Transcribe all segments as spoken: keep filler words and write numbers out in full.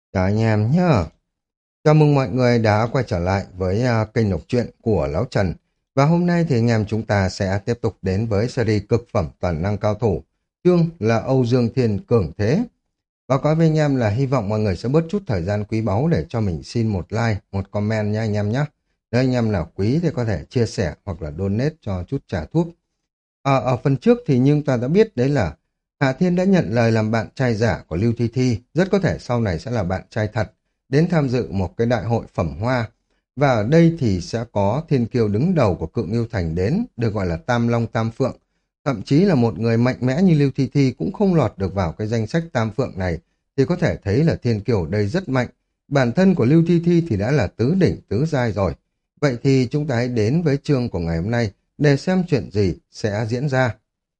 Chào anh em nhé. Chào mừng mọi người đã quay trở lại với à, kênh đọc truyện của Lão Trần. Và hôm nay thì anh em chúng ta sẽ tiếp tục đến với series cực phẩm toàn năng cao thủ. Chương là Âu Dương Thiên Cường Thế. Báo cáo với anh em là hy vọng mọi người sẽ bớt chút thời gian quý báu để cho mình xin một like, một comment nha anh em nhé. Nếu anh em nào quý thì có thể chia sẻ hoặc là donate cho chút trả thuốc. À, ở phần trước thì nhưng ta đã biết đấy là Hạ Thiên đã nhận lời làm bạn trai giả của Lưu Thi Thi, rất có thể sau này sẽ là bạn trai thật, đến tham dự một cái đại hội phẩm hoa. Và ở đây thì sẽ có thiên kiêu đứng đầu của Cự Ngưu Thành đến, được gọi là Tam Long Tam Phượng. Thậm chí là một người mạnh mẽ như Lưu Thi Thi cũng không lọt được vào cái danh sách Tam Phượng này, thì có thể thấy là thiên kiêu ở đây rất mạnh. Bản thân của Lưu Thi Thi thì đã là tứ đỉnh tứ giai rồi. Vậy thì chúng ta hãy đến với chương của ngày hôm nay để xem chuyện gì sẽ diễn ra.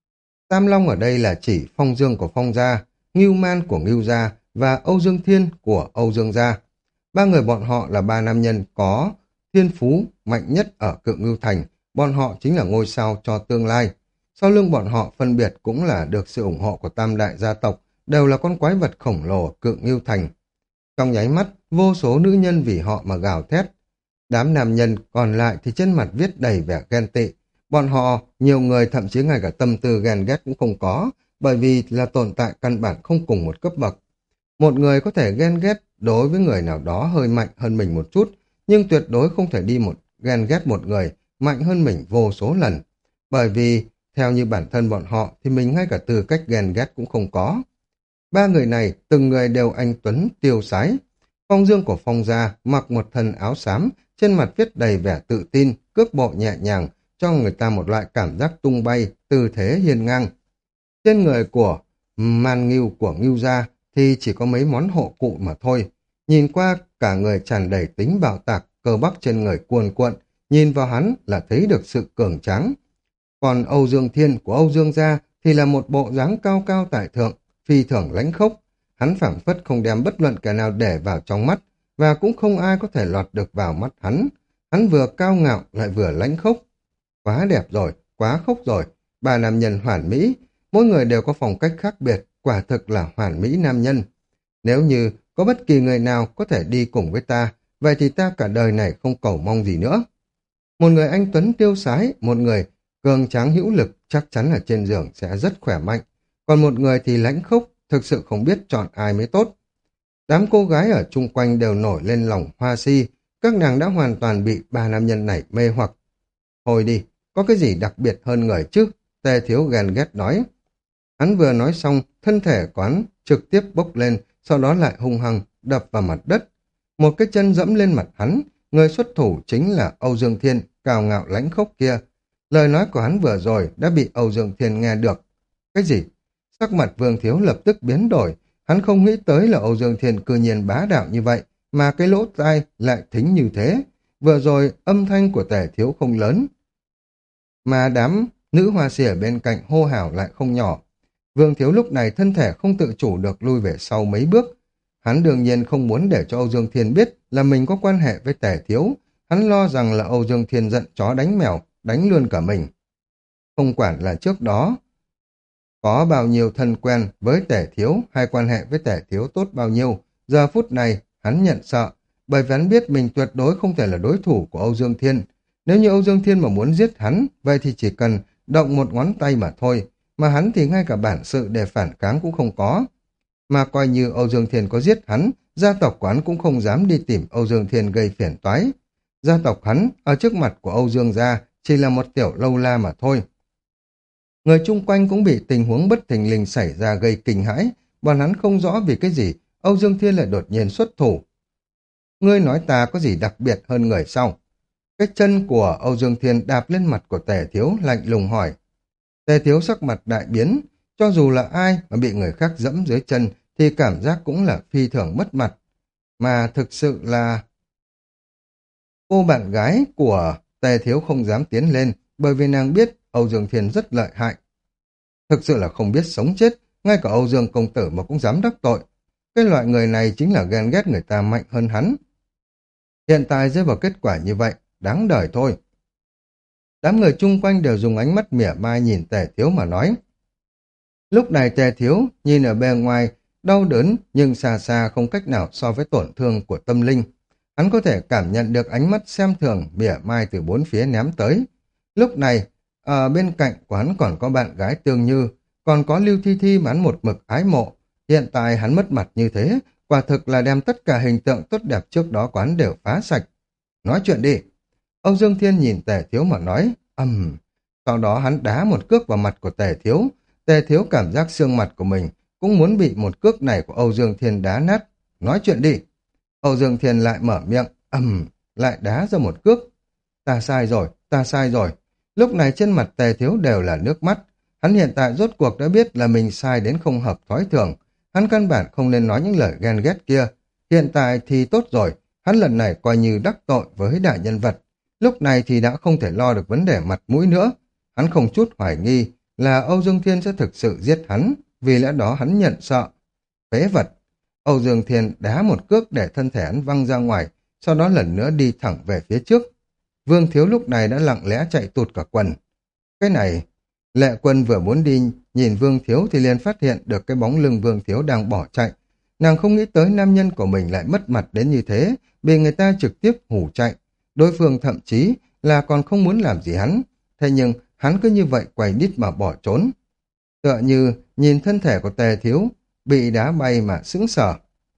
Tam Long ở đây là chỉ Phong Dương của Phong gia, Ngưu Man của Ngưu gia và Âu Dương Thiên của Âu Dương gia. Ba người bọn họ là ba nam nhân có thiên phú mạnh nhất ở Cự Ngưu Thành, bọn họ chính là ngôi sao cho tương lai. Sau lưng bọn họ phân biệt cũng là được sự ủng hộ của tam đại gia tộc, đều là con quái vật khổng lồ ở Cự Ngưu Thành. Trong nháy mắt, vô số nữ nhân vì họ mà gào thét. Đám nam nhân còn lại thì trên mặt viết đầy vẻ ghen tị. Bọn họ, nhiều người thậm chí ngay cả tâm tư ghen ghét cũng không có, bởi vì là tồn tại căn bản không cùng một cấp bậc. Một người có thể ghen ghét đối với người nào đó hơi mạnh hơn mình một chút, nhưng tuyệt đối không thể đi một ghen ghét một người mạnh hơn mình vô số lần. Bởi vì, theo như bản thân bọn họ thì mình ngay cả tư cách ghen ghét cũng không có. Ba người này, từng người đều anh tuấn, tiêu sái. Phong Dương của Phong gia mặc một thân áo xám, trên mặt viết đầy vẻ tự tin, cước bộ nhẹ nhàng, cho người ta một loại cảm giác tung bay, tư thế hiên ngang. Trên người của Man Ngưu của Ngưu gia thì chỉ có mấy món hộ cụ mà thôi. Nhìn qua cả người tràn đầy tính bạo tạc, cơ bắp trên người cuồn cuộn, nhìn vào hắn là thấy được sự cường tráng. Còn Âu Dương Thiên của Âu Dương gia thì là một bộ dáng cao cao tại thượng, phi thường lãnh khốc. Hắn phảng phất không đem bất luận kẻ nào để vào trong mắt, và cũng không ai có thể lọt được vào mắt hắn. Hắn vừa cao ngạo lại vừa lãnh khốc. Quá đẹp rồi, quá khốc rồi. Ba nam nhân hoàn mỹ, mỗi người đều có phong cách khác biệt, quả thực là hoàn mỹ nam nhân. Nếu như có bất kỳ người nào có thể đi cùng với ta, vậy thì ta cả đời này không cầu mong gì nữa. Một người anh tuấn tiêu sái, một người cường tráng hữu lực chắc chắn là trên giường sẽ rất khỏe mạnh. Còn một người thì lãnh khốc, thực sự không biết chọn ai mới tốt. Đám cô gái ở chung quanh đều nổi lên lòng hoa si, các nàng đã hoàn toàn bị ba nam nhân này mê hoặc. Thôi đi, có cái gì đặc biệt hơn người chứ? Tề Thiếu ghen ghét nói. Hắn vừa nói xong, thân thể của hắn trực tiếp bốc lên, sau đó lại hung hăng đập vào mặt đất. Một cái chân dẫm lên mặt hắn, người xuất thủ chính là Âu Dương Thiên, cao ngạo lãnh khốc kia. Lời nói của hắn vừa rồi đã bị Âu Dương Thiên nghe được. Cái gì? Sắc mặt Vương Thiếu lập tức biến đổi, hắn không nghĩ tới là Âu Dương Thiên cư nhiên bá đạo như vậy, mà cái lỗ tai lại thính như thế. Vừa rồi âm thanh của Tề Thiếu không lớn, mà đám nữ hoa si ở bên cạnh hô hào lại không nhỏ. Vương Thiếu lúc này thân thể không tự chủ được lui về sau mấy bước. Hắn đương nhiên không muốn để cho Âu Dương Thiên biết là mình có quan hệ với Tề Thiếu. Hắn lo rằng là Âu Dương Thiên giận chó đánh mèo, đánh luôn cả mình. Không quản là trước đó có bao nhiêu thân quen với Tề Thiếu hay quan hệ với Tề Thiếu tốt bao nhiêu, giờ phút này hắn nhận sợ, bởi vì hắn biết mình tuyệt đối không thể là đối thủ của Âu Dương Thiên. Nếu như Âu Dương Thiên mà muốn giết hắn, vậy thì chỉ cần động một ngón tay mà thôi, mà hắn thì ngay cả bản sự để phản kháng cũng không có. Mà coi như Âu Dương Thiên có giết hắn, gia tộc của hắn cũng không dám đi tìm Âu Dương Thiên gây phiền toái. Gia tộc hắn, ở trước mặt của Âu Dương gia, chỉ là một tiểu lâu la mà thôi. Người chung quanh cũng bị tình huống bất thình lình xảy ra gây kinh hãi, bọn hắn không rõ vì cái gì Âu Dương Thiên lại đột nhiên xuất thủ. Ngươi nói ta có gì đặc biệt hơn người sau? Cái chân của Âu Dương Thiên đạp lên mặt của Tề Thiếu lạnh lùng hỏi. Tề Thiếu sắc mặt đại biến, cho dù là ai mà bị người khác dẫm dưới chân thì cảm giác cũng là phi thường mất mặt. Mà thực sự là cô bạn gái của Tề Thiếu không dám tiến lên, bởi vì nàng biết Âu Dương Thiên rất lợi hại. Thực sự là không biết sống chết, ngay cả Âu Dương công tử mà cũng dám đắc tội. Cái loại người này chính là ghen ghét người ta mạnh hơn hắn. Hiện tại rơi vào kết quả như vậy, đáng đời thôi. Đám người chung quanh đều dùng ánh mắt mỉa mai nhìn Tề Thiếu mà nói. Lúc này Tề Thiếu nhìn ở bên ngoài đau đớn nhưng xa xa không cách nào so với tổn thương của tâm linh. Hắn có thể cảm nhận được ánh mắt xem thường, mỉa mai từ bốn phía ném tới. Lúc này, ở bên cạnh của hắn còn có bạn gái Tương Như, còn có Lưu Thi Thi mà hắn một mực ái mộ. Hiện tại hắn mất mặt như thế, quả thực là đem tất cả hình tượng tốt đẹp trước đó của hắn đều phá sạch. Nói chuyện đi. Âu Dương Thiên nhìn Tề Thiếu mà nói, ầm. Sau đó hắn đá một cước vào mặt của Tề Thiếu. Tề Thiếu cảm giác xương mặt của mình cũng muốn bị một cước này của Âu Dương Thiên đá nát. Nói chuyện đi. Âu Dương Thiên lại mở miệng, ầm, lại đá ra một cước. Ta sai rồi, ta sai rồi. Lúc này trên mặt Tề Thiếu đều là nước mắt. Hắn hiện tại rốt cuộc đã biết là mình sai đến không hợp thói thường. Hắn căn bản không nên nói những lời ghen ghét kia. Hiện tại thì tốt rồi, hắn lần này coi như đắc tội với đại nhân vật. Lúc này thì đã không thể lo được vấn đề mặt mũi nữa. Hắn không chút hoài nghi là Âu Dương Thiên sẽ thực sự giết hắn, vì lẽ đó hắn nhận sợ. Phế vật. Âu Dương Thiên đá một cước để thân thể hắn văng ra ngoài, sau đó lần nữa đi thẳng về phía trước. Vương Thiếu lúc này đã lặng lẽ chạy tụt cả quần. Cái này, Lệ Quân vừa muốn đi nhìn Vương Thiếu thì liền phát hiện được cái bóng lưng Vương Thiếu đang bỏ chạy. Nàng không nghĩ tới nam nhân của mình lại mất mặt đến như thế, bị người ta trực tiếp hù chạy. Đối phương thậm chí là còn không muốn làm gì hắn, thế nhưng hắn cứ như vậy quay đít mà bỏ trốn. Tựa như nhìn thân thể của Tề Thiếu bị đá bay mà sững sờ.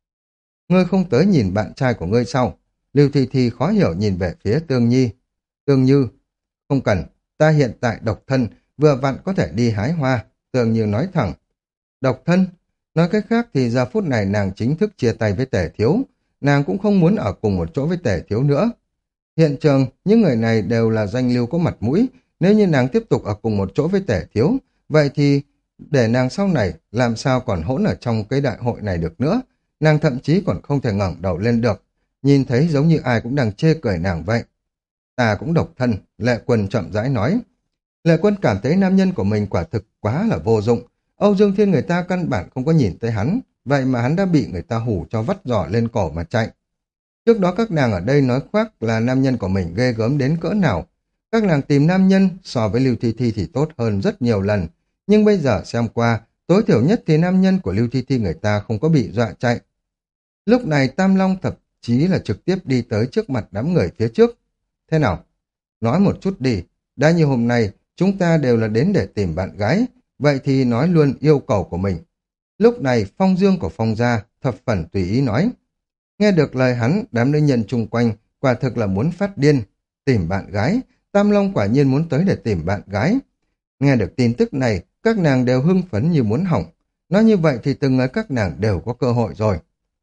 Ngươi không tới nhìn bạn trai của ngươi sau. Lưu Thi Thi khó hiểu nhìn về phía Tương Nhi. Tương Như, không cần, ta hiện tại độc thân, vừa vặn có thể đi hái hoa. Tương Như nói thẳng. Độc thân? Nói cách khác thì giờ phút này nàng chính thức chia tay với Tề Thiếu. Nàng cũng không muốn ở cùng một chỗ với Tề Thiếu nữa. Hiện trường, những người này đều là danh lưu có mặt mũi. Nếu như nàng tiếp tục ở cùng một chỗ với Tề Thiếu, vậy thì để nàng sau này làm sao còn hỗn ở trong cái đại hội này được nữa. Nàng thậm chí còn không thể ngẩng đầu lên được. Nhìn thấy giống như ai cũng đang chê cười nàng vậy. Ta cũng độc thân, Lệ Quân chậm rãi nói. Lệ Quân cảm thấy nam nhân của mình quả thực quá là vô dụng. Âu Dương Thiên người ta căn bản không có nhìn tới hắn, vậy mà hắn đã bị người ta hù cho vắt giỏ lên cổ mà chạy. Trước đó các nàng ở đây nói khoác là nam nhân của mình ghê gớm đến cỡ nào. Các nàng tìm nam nhân so với Lưu Thi Thi thì tốt hơn rất nhiều lần. Nhưng bây giờ xem qua, tối thiểu nhất thì nam nhân của Lưu Thi Thi người ta không có bị dọa chạy. Lúc này Tam Long thậm chí là trực tiếp đi tới trước mặt đám người phía trước. Thế nào? Nói một chút đi. Đã như hôm nay, chúng ta đều là đến để tìm bạn gái. Vậy thì nói luôn yêu cầu của mình. Lúc này Phong Dương của Phong gia thập phần tùy ý nói. Nghe được lời hắn, đám nữ nhân chung quanh quả thực là muốn phát điên. Tìm bạn gái, Tam Long quả nhiên muốn tới để tìm bạn gái. Nghe được tin tức này, các nàng đều hưng phấn như muốn hỏng. Nói như vậy thì từng người các nàng đều có cơ hội rồi.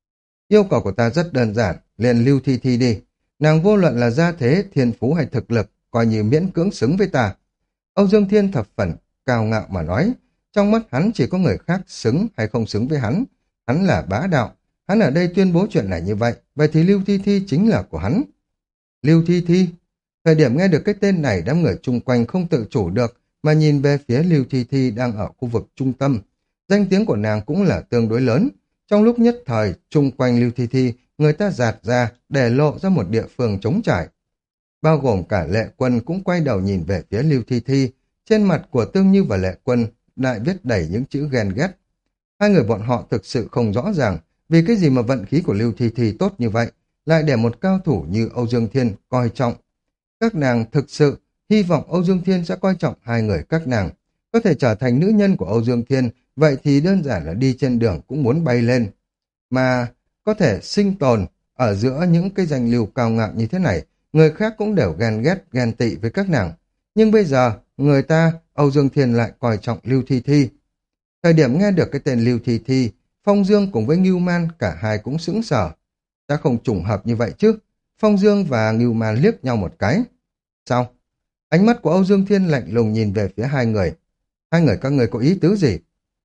Yêu cầu của ta rất đơn giản, liền Lưu Thi Thi đi. Nàng vô luận là gia thế, thiên phú hay thực lực, coi như miễn cưỡng xứng với ta. Âu Dương Thiên thập phần cao ngạo mà nói, trong mắt hắn chỉ có người khác xứng hay không xứng với hắn. Hắn là bá đạo, hắn ở đây tuyên bố chuyện này như vậy, vậy thì Lưu Thi Thi chính là của hắn. Lưu Thi Thi, thời điểm nghe được cái tên này đám người chung quanh không tự chủ được, mà nhìn về phía Lưu Thi Thi đang ở khu vực trung tâm. Danh tiếng của nàng cũng là tương đối lớn. Trong lúc nhất thời, chung quanh Lưu Thi Thi, người ta dạt ra để lộ ra một địa phương trống trải. Bao gồm cả Lệ Quân cũng quay đầu nhìn về phía Lưu Thi Thi. Trên mặt của Tương Như và Lệ Quân lại viết đầy những chữ ghen ghét. Hai người bọn họ thực sự không rõ ràng vì cái gì mà vận khí của Lưu Thi Thi tốt như vậy, lại để một cao thủ như Âu Dương Thiên coi trọng. Các nàng thực sự hy vọng Âu Dương Thiên sẽ coi trọng hai người các nàng. Có thể trở thành nữ nhân của Âu Dương Thiên, vậy thì đơn giản là đi trên đường cũng muốn bay lên. Mà có thể sinh tồn ở giữa những cái danh lưu cao ngạo như thế này, người khác cũng đều ghen ghét, ghen tị với các nàng. Nhưng bây giờ, người ta, Âu Dương Thiên lại coi trọng Lưu Thi Thi. Thời điểm nghe được cái tên Lưu Thi Thi, Phong Dương cùng với Ngưu Man cả hai cũng sững sờ. Đã không trùng hợp như vậy chứ? Phong Dương và Ngưu Man liếc nhau một cái. Sao? Ánh mắt của Âu Dương Thiên lạnh lùng nhìn về phía hai người. Hai người các người có ý tứ gì?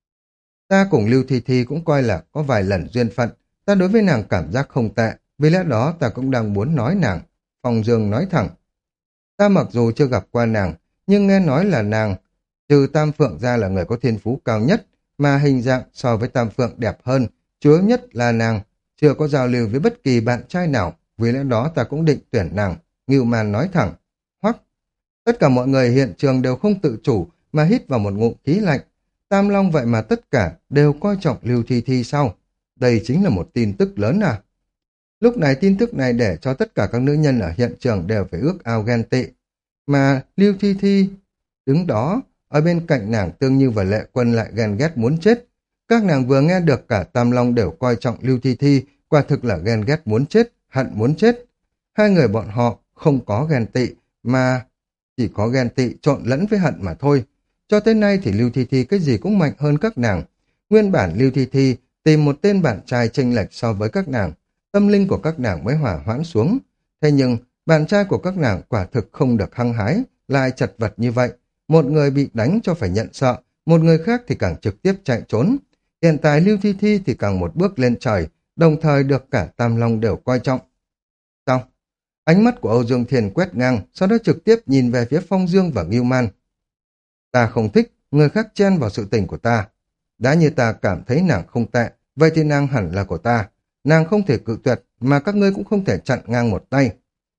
Ta cùng Lưu Thi Thi cũng coi là có vài lần duyên phận. Ta đối với nàng cảm giác không tệ. Vì lẽ đó ta cũng đang muốn nói nàng. Phong Dương nói thẳng. Ta mặc dù chưa gặp qua nàng, nhưng nghe nói là nàng, trừ Tam Phượng ra là người có thiên phú cao nhất, mà hình dạng so với Tam Phượng đẹp hơn. Chủ yếu nhất là nàng chưa có giao lưu với bất kỳ bạn trai nào. Vì lẽ đó ta cũng định tuyển nàng. Ngưu Man nói thẳng. Hoắc. Tất cả mọi người hiện trường đều không tự chủ mà hít vào một ngụm khí lạnh. Tam Long vậy mà tất cả đều coi trọng Lưu Thi Thi sao? Đây chính là một tin tức lớn à? Lúc này tin tức này để cho tất cả các nữ nhân ở hiện trường đều phải ước ao ghen tị. Mà Lưu Thi Thi đứng đó, ở bên cạnh nàng Tương Như và Lệ Quân lại ghen ghét muốn chết. Các nàng vừa nghe được cả Tam Long đều coi trọng Lưu Thi Thi, quả thực là ghen ghét muốn chết, hận muốn chết. Hai người bọn họ không có ghen tị, mà chỉ có ghen tị trộn lẫn với hận mà thôi. Cho tới nay thì Lưu Thi Thi cái gì cũng mạnh hơn các nàng. Nguyên bản Lưu Thi Thi tìm một tên bạn trai chênh lệch so với các nàng, tâm linh của các nàng mới hỏa hoãn xuống. Thế nhưng, bạn trai của các nàng quả thực không được hăng hái, lại chật vật như vậy. Một người bị đánh cho phải nhận sợ, một người khác thì càng trực tiếp chạy trốn. Hiện tại Lưu Thi Thi thì càng một bước lên trời, đồng thời được cả Tam Long đều coi trọng. Sao? Ánh mắt của Âu Dương Thiên quét ngang, sau đó trực tiếp nhìn về phía Phong Dương và Ngưu Man. Ta không thích người khác chen vào sự tình của ta. Đã như ta cảm thấy nàng không tệ, vậy thì nàng hẳn là của ta. Nàng không thể cự tuyệt, mà các ngươi cũng không thể chặn ngang một tay.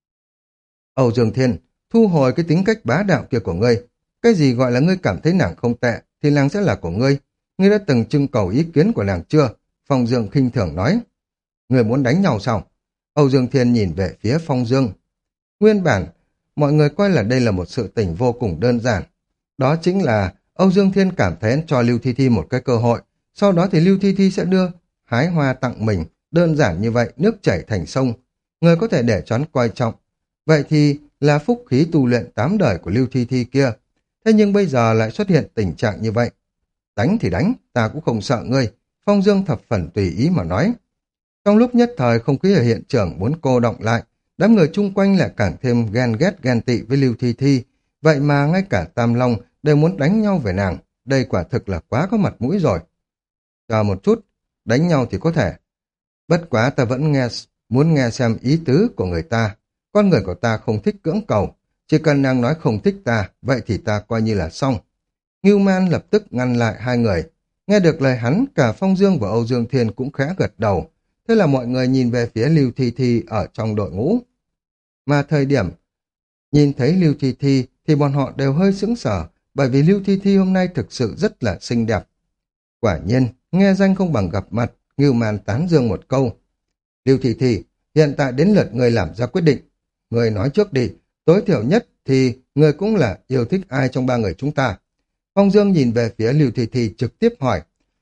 Âu Dương Thiên, thu hồi cái tính cách bá đạo kia của ngươi. Cái gì gọi là ngươi cảm thấy nàng không tệ, thì nàng sẽ là của ngươi. Ngươi đã từng trưng cầu ý kiến của nàng chưa? Phong Dương khinh thường nói. Ngươi muốn đánh nhau sao? Âu Dương Thiên nhìn về phía Phong Dương. Nguyên bản, mọi người coi là đây là một sự tình vô cùng đơn giản. Đó chính là Âu Dương Thiên cảm thấy cho Lưu Thi Thi một cái cơ hội, sau đó thì Lưu Thi Thi sẽ đưa hái hoa tặng mình, đơn giản như vậy, nước chảy thành sông. Người có thể để cho hắn coi trọng. Vậy thì là phúc khí tu luyện tám đời của Lưu Thi Thi kia. Thế nhưng bây giờ lại xuất hiện tình trạng như vậy. Đánh thì đánh, ta cũng không sợ ngươi. Phong Dương thập phần tùy ý mà nói. Trong lúc nhất thời không khí ở hiện trường muốn cô động lại, đám người chung quanh lại càng thêm ghen ghét ghen tị với Lưu Thi Thi. Vậy mà ngay cả Tam Long đều muốn đánh nhau về nàng. Đây quả thực là quá có mặt mũi rồi. Chờ một chút, đánh nhau thì có thể. Bất quá ta vẫn nghe muốn nghe xem ý tứ của người ta. Con người của ta không thích cưỡng cầu. Chỉ cần nàng nói không thích ta, vậy thì ta coi như là xong. Ngưu Man lập tức ngăn lại hai người. Nghe được lời hắn, cả Phong Dương và Âu Dương Thiên cũng khẽ gật đầu. Thế là mọi người nhìn về phía Lưu Thi Thi ở trong đội ngũ. Mà thời điểm nhìn thấy Lưu Thi Thi thì bọn họ đều hơi sững sờ, bởi vì Lưu Thi Thi hôm nay thực sự rất là xinh đẹp. Quả nhiên, nghe danh không bằng gặp mặt, Ngưu Man tán dương một câu. Lưu Thi Thi, hiện tại đến lượt người làm ra quyết định. Người nói trước đi, tối thiểu nhất thì người cũng là yêu thích ai trong ba người chúng ta. Phong Dương nhìn về phía Lưu Thi Thi trực tiếp hỏi.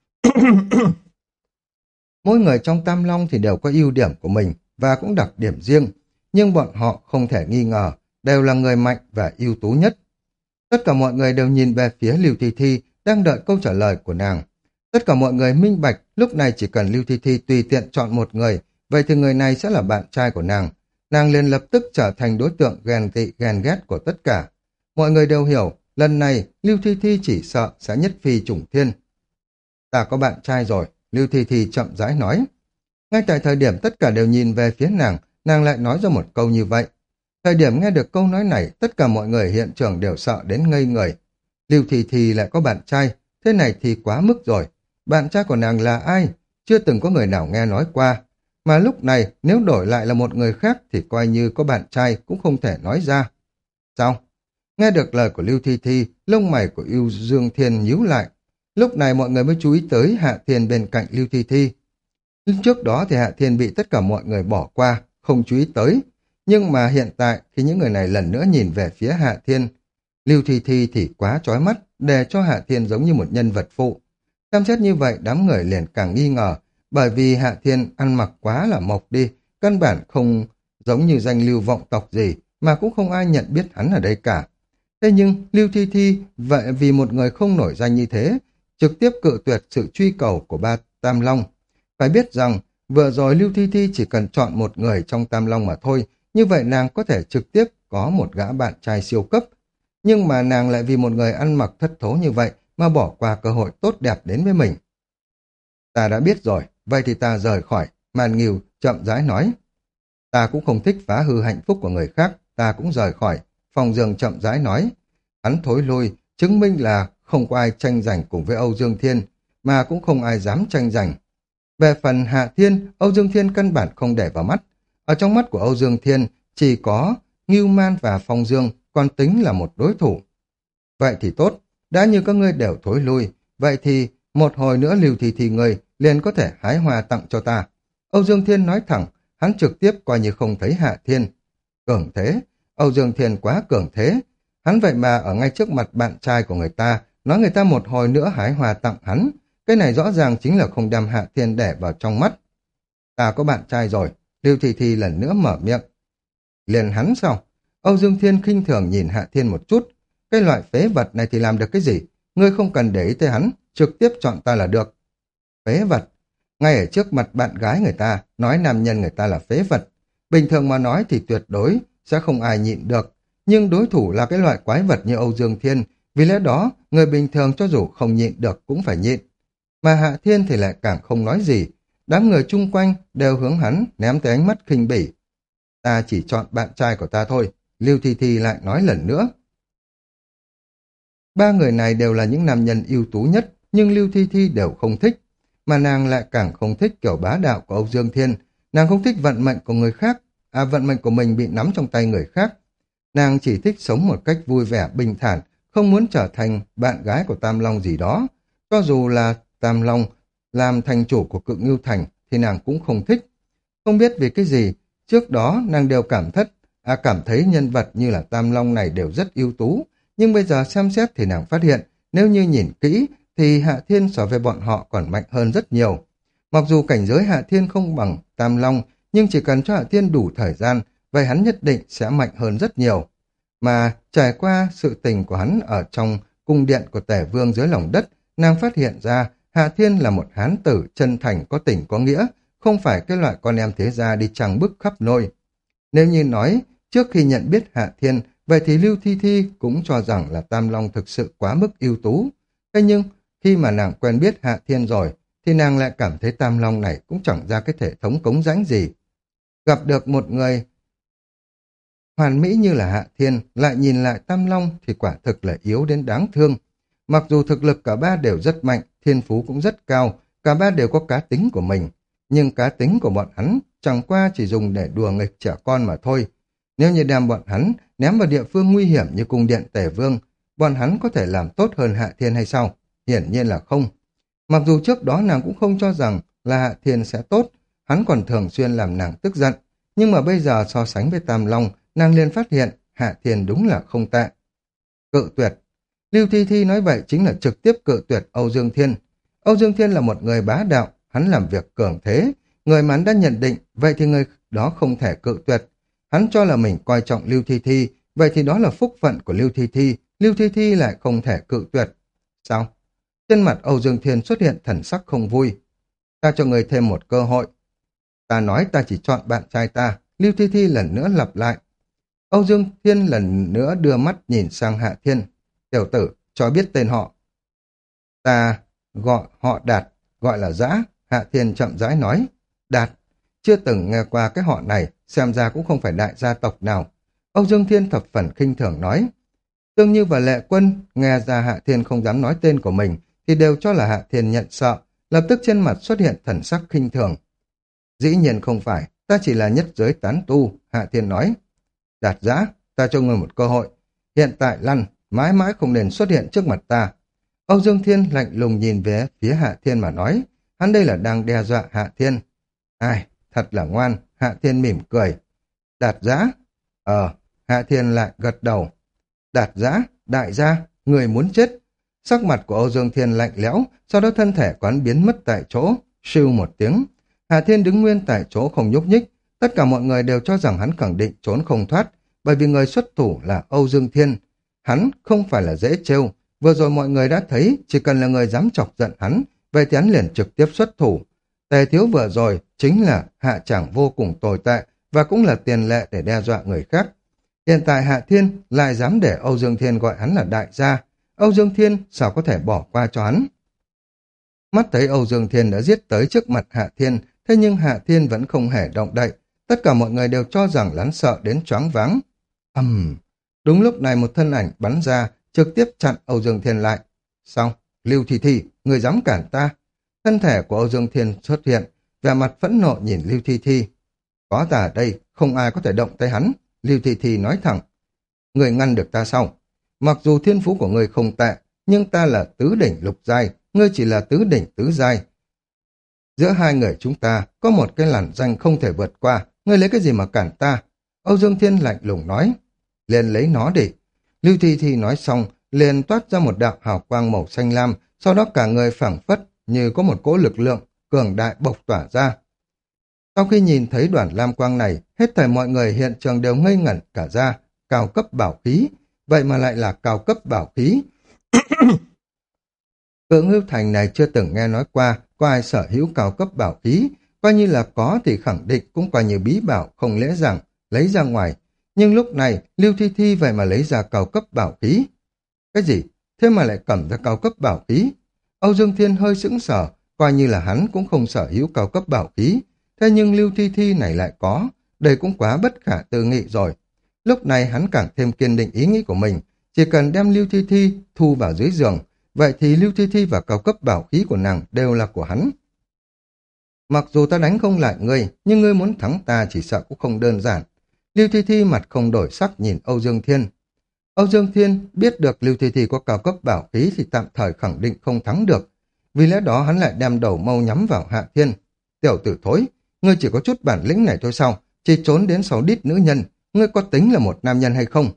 Mỗi người trong Tam Long thì đều có ưu điểm của mình và cũng đặc điểm riêng, nhưng bọn họ không thể nghi ngờ, đều là người mạnh và ưu tú nhất. Tất cả mọi người đều nhìn về phía Lưu Thi Thi, đang đợi câu trả lời của nàng. Tất cả mọi người minh bạch, lúc này chỉ cần Lưu Thi Thi tùy tiện chọn một người, vậy thì người này sẽ là bạn trai của nàng. Nàng liền lập tức trở thành đối tượng ghen tị ghen ghét của tất cả. Mọi người đều hiểu, lần này Lưu Thi Thi chỉ sợ sẽ nhất phi trùng thiên. Ta có bạn trai rồi, Lưu Thi Thi chậm rãi nói. Ngay tại thời điểm tất cả đều nhìn về phía nàng, nàng lại nói ra một câu như vậy. Thời điểm nghe được câu nói này, tất cả mọi người hiện trường đều sợ đến ngây người. Lưu Thi Thi lại có bạn trai, thế này thì quá mức rồi. Bạn trai của nàng là ai? Chưa từng có người nào nghe nói qua. Mà lúc này, nếu đổi lại là một người khác thì coi như có bạn trai cũng không thể nói ra. Sao? Nghe được lời của Lưu Thi Thi, lông mày của Ưu Dương Thiên nhíu lại. Lúc này mọi người mới chú ý tới Hạ Thiên bên cạnh Lưu Thi Thi. Trước đó thì Hạ Thiên bị tất cả mọi người bỏ qua, không chú ý tới. Nhưng mà hiện tại, khi những người này lần nữa nhìn về phía Hạ Thiên, Lưu Thi Thi thì quá chói mắt, để cho Hạ Thiên giống như một nhân vật phụ. Xem xét như vậy, đám người liền càng nghi ngờ, bởi vì Hạ Thiên ăn mặc quá là mộc đi, căn bản không giống như danh lưu vọng tộc gì, mà cũng không ai nhận biết hắn ở đây cả. Thế nhưng, Lưu Thi Thi, vậy vì một người không nổi danh như thế, trực tiếp cự tuyệt sự truy cầu của ba Tam Long. Phải biết rằng, vừa rồi Lưu Thi Thi chỉ cần chọn một người trong Tam Long mà thôi, như vậy nàng có thể trực tiếp có một gã bạn trai siêu cấp. Nhưng mà nàng lại vì một người ăn mặc thất thố như vậy mà bỏ qua cơ hội tốt đẹp đến với mình. Ta đã biết rồi, vậy thì ta rời khỏi, Màn Nghiêu chậm rãi nói. Ta cũng không thích phá hư hạnh phúc của người khác, ta cũng rời khỏi, Phong Dương chậm rãi nói. Hắn thối lui, chứng minh là không có ai tranh giành cùng với Âu Dương Thiên, mà cũng không ai dám tranh giành. Về phần Hạ Thiên, Âu Dương Thiên căn bản không để vào mắt. Ở trong mắt của Âu Dương Thiên chỉ có Ngưu Man và Phong Dương còn tính là một đối thủ. Vậy thì tốt, đã như các ngươi đều thối lui, vậy thì một hồi nữa Lưu Thi Thi người liền có thể hái hoa tặng cho ta. Âu Dương Thiên nói thẳng, hắn trực tiếp coi như không thấy Hạ Thiên. Cường thế, Âu Dương Thiên quá cường thế. Hắn vậy mà ở ngay trước mặt bạn trai của người ta, nói người ta một hồi nữa hái hoa tặng hắn. Cái này rõ ràng chính là không đem Hạ Thiên để vào trong mắt. Ta có bạn trai rồi, Lưu Thi Thi lần nữa mở miệng. Liền hắn sao? Âu Dương Thiên khinh thường nhìn Hạ Thiên một chút. Cái loại phế vật này thì làm được cái gì? Ngươi không cần để ý tới hắn, trực tiếp chọn ta là được. Phế vật? Ngay ở trước mặt bạn gái người ta, nói nam nhân người ta là phế vật. Bình thường mà nói thì tuyệt đối sẽ không ai nhịn được. Nhưng đối thủ là cái loại quái vật như Âu Dương Thiên, vì lẽ đó người bình thường cho dù không nhịn được cũng phải nhịn. Mà Hạ Thiên thì lại càng không nói gì. Đám người chung quanh đều hướng hắn ném tới ánh mắt khinh bỉ. Ta chỉ chọn bạn trai của ta thôi, Lưu Thi Thi lại nói lần nữa. Ba người này đều là những nam nhân ưu tú nhất, nhưng Lưu Thi Thi đều không thích. Mà nàng lại càng không thích kiểu bá đạo của Âu Dương Thiên. Nàng không thích vận mệnh của người khác, à vận mệnh của mình bị nắm trong tay người khác. Nàng chỉ thích sống một cách vui vẻ, bình thản, không muốn trở thành bạn gái của Tam Long gì đó. Cho dù là Tam Long làm thành chủ của Cự Ngưu Thành thì nàng cũng không thích. Không biết vì cái gì, trước đó nàng đều cảm thất, à cảm thấy nhân vật như là Tam Long này đều rất ưu tú. Nhưng bây giờ xem xét thì nàng phát hiện, nếu như nhìn kỹ thì Hạ Thiên so với bọn họ còn mạnh hơn rất nhiều. Mặc dù cảnh giới Hạ Thiên không bằng Tam Long, nhưng chỉ cần cho Hạ Thiên đủ thời gian, vậy hắn nhất định sẽ mạnh hơn rất nhiều. Mà trải qua sự tình của hắn ở trong cung điện của Tể Vương dưới lòng đất, nàng phát hiện ra Hạ Thiên là một hán tử chân thành có tình có nghĩa, không phải cái loại con em thế gia đi trăng bức khắp nơi. Nếu như nói, trước khi nhận biết Hạ Thiên, vậy thì Lưu Thi Thi cũng cho rằng là Tam Long thực sự quá mức ưu tú. Thế nhưng, khi mà nàng quen biết Hạ Thiên rồi, thì nàng lại cảm thấy Tam Long này cũng chẳng ra cái thể thống cống rãnh gì. Gặp được một người hoàn mỹ như là Hạ Thiên, lại nhìn lại Tam Long thì quả thực là yếu đến đáng thương. Mặc dù thực lực cả ba đều rất mạnh, thiên phú cũng rất cao, cả ba đều có cá tính của mình. Nhưng cá tính của bọn hắn chẳng qua chỉ dùng để đùa nghịch trẻ con mà thôi. Nếu như đem bọn hắn ném vào địa phương nguy hiểm như cung điện Tề Vương, bọn hắn có thể làm tốt hơn Hạ Thiên hay sao? Hiển nhiên là không. Mặc dù trước đó nàng cũng không cho rằng là Hạ Thiên sẽ tốt, hắn còn thường xuyên làm nàng tức giận. Nhưng mà bây giờ so sánh với Tam Long, nàng liền phát hiện Hạ Thiên đúng là không tệ. Cự tuyệt. Lưu Thi Thi nói vậy chính là trực tiếp cự tuyệt Âu Dương Thiên. Âu Dương Thiên là một người bá đạo, hắn làm việc cường thế. Người mà hắn đã nhận định, vậy thì người đó không thể cự tuyệt. Hắn cho là mình coi trọng Lưu Thi Thi, vậy thì đó là phúc phận của Lưu Thi Thi. Lưu Thi Thi lại không thể cự tuyệt. Sao? Trên mặt Âu Dương Thiên xuất hiện thần sắc không vui. Ta cho người thêm một cơ hội. Ta nói ta chỉ chọn bạn trai ta. Lưu Thi Thi lần nữa lặp lại. Âu Dương Thiên lần nữa đưa mắt nhìn sang Hạ Thiên. Tiểu tử, cho biết tên họ. Ta gọi họ Đạt, gọi là Dã. Hạ Thiên chậm rãi nói. Đạt, chưa từng nghe qua cái họ này, xem ra cũng không phải đại gia tộc nào. Âu Dương Thiên thập phần khinh thường nói. Tương Như và Lệ Quân nghe ra Hạ Thiên không dám nói tên của mình, thì đều cho là Hạ Thiên nhận sợ, lập tức trên mặt xuất hiện thần sắc khinh thường. Dĩ nhiên không phải, ta chỉ là nhất giới tán tu, Hạ Thiên nói. Đạt Dã, ta cho ngươi một cơ hội. Hiện tại lăn, mãi mãi không nên xuất hiện trước mặt ta. Âu Dương Thiên lạnh lùng nhìn về phía Hạ Thiên mà nói, hắn đây là đang đe dọa Hạ Thiên. Ai, thật là ngoan, Hạ Thiên mỉm cười. Đạt Dã, ờ, Hạ Thiên lại gật đầu. Đạt Dã, đại gia, người muốn chết. Sắc mặt của Âu Dương Thiên lạnh lẽo, sau đó thân thể quán biến mất tại chỗ, sưu một tiếng. Hạ Thiên đứng nguyên tại chỗ không nhúc nhích, tất cả mọi người đều cho rằng hắn khẳng định trốn không thoát, bởi vì người xuất thủ là Âu Dương Thiên. Hắn không phải là dễ trêu, vừa rồi mọi người đã thấy, chỉ cần là người dám chọc giận hắn, vậy thì hắn liền trực tiếp xuất thủ. Tề Thiếu vừa rồi chính là hạ tràng vô cùng tồi tệ, và cũng là tiền lệ để đe dọa người khác. Hiện tại Hạ Thiên lại dám để Âu Dương Thiên gọi hắn là đại gia. Âu Dương Thiên sao có thể bỏ qua cho hắn? Mắt thấy Âu Dương Thiên đã giết tới trước mặt Hạ Thiên, thế nhưng Hạ Thiên vẫn không hề động đậy. Tất cả mọi người đều cho rằng hắn sợ đến choáng váng. Ầm! Uhm. Đúng lúc này một thân ảnh bắn ra, trực tiếp chặn Âu Dương Thiên lại. Xong, Lưu Thi Thi, người dám cản ta. Thân thể của Âu Dương Thiên xuất hiện, vẻ mặt phẫn nộ nhìn Lưu Thi Thi. Có ta ở đây, không ai có thể động tới hắn. Lưu Thi Thi nói thẳng. Người ngăn được ta sao? Mặc dù thiên phú của người không tệ, nhưng ta là tứ đỉnh lục giai, ngươi chỉ là tứ đỉnh tứ giai. Giữa hai người chúng ta có một cái làn danh không thể vượt qua, ngươi lấy cái gì mà cản ta? Âu Dương Thiên lạnh lùng nói. Liền lấy nó đi. Lưu Thi Thi nói xong, liền toát ra một đạo hào quang màu xanh lam, sau đó cả người phảng phất như có một cỗ lực lượng cường đại bộc tỏa ra. Sau khi nhìn thấy đoàn lam quang này, hết thảy mọi người hiện trường đều ngây ngẩn cả ra, cao cấp bảo khí, vậy mà lại là cao cấp bảo khí. Cự Ngưu Thành này chưa từng nghe nói qua, có ai sở hữu cao cấp bảo khí, coi như là có thì khẳng định cũng coi như bí bảo không lẽ rằng lấy ra ngoài. Nhưng lúc này, Lưu Thi Thi vậy mà lấy ra cao cấp bảo khí. Cái gì? Thế mà lại cầm ra cao cấp bảo khí? Âu Dương Thiên hơi sững sờ, coi như là hắn cũng không sở hữu cao cấp bảo khí. Thế nhưng Lưu Thi Thi này lại có, đây cũng quá bất khả tư nghị rồi. Lúc này hắn càng thêm kiên định ý nghĩ của mình, chỉ cần đem Lưu Thi Thi thu vào dưới giường, vậy thì Lưu Thi Thi và cao cấp bảo khí của nàng đều là của hắn. Mặc dù ta đánh không lại ngươi, nhưng ngươi muốn thắng ta chỉ sợ cũng không đơn giản. Lưu Thi Thi mặt không đổi sắc nhìn Âu Dương Thiên. Âu Dương Thiên biết được Lưu Thi Thi có cao cấp bảo khí thì tạm thời khẳng định không thắng được. Vì lẽ đó hắn lại đem đầu mâu nhắm vào Hạ Thiên. Tiểu tử thối, ngươi chỉ có chút bản lĩnh này thôi sao? Chỉ trốn đến sáu đít nữ nhân, ngươi có tính là một nam nhân hay không?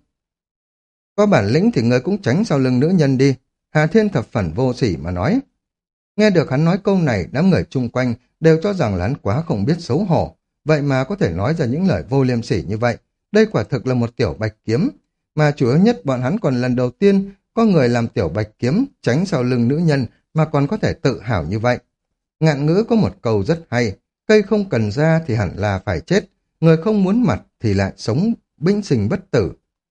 Có bản lĩnh thì ngươi cũng tránh sau lưng nữ nhân đi. Hạ Thiên thập phần vô sỉ mà nói. Nghe được hắn nói câu này, đám người chung quanh đều cho rằng là hắn quá không biết xấu hổ. Vậy mà có thể nói ra những lời vô liêm sỉ như vậy. Đây quả thực là một tiểu bạch kiếm. Mà chủ yếu nhất bọn hắn còn lần đầu tiên có người làm tiểu bạch kiếm tránh sau lưng nữ nhân mà còn có thể tự hào như vậy. Ngạn ngữ có một câu rất hay. Cây không cần ra thì hẳn là phải chết. Người không muốn mặt thì lại sống bĩnh sinh bất tử.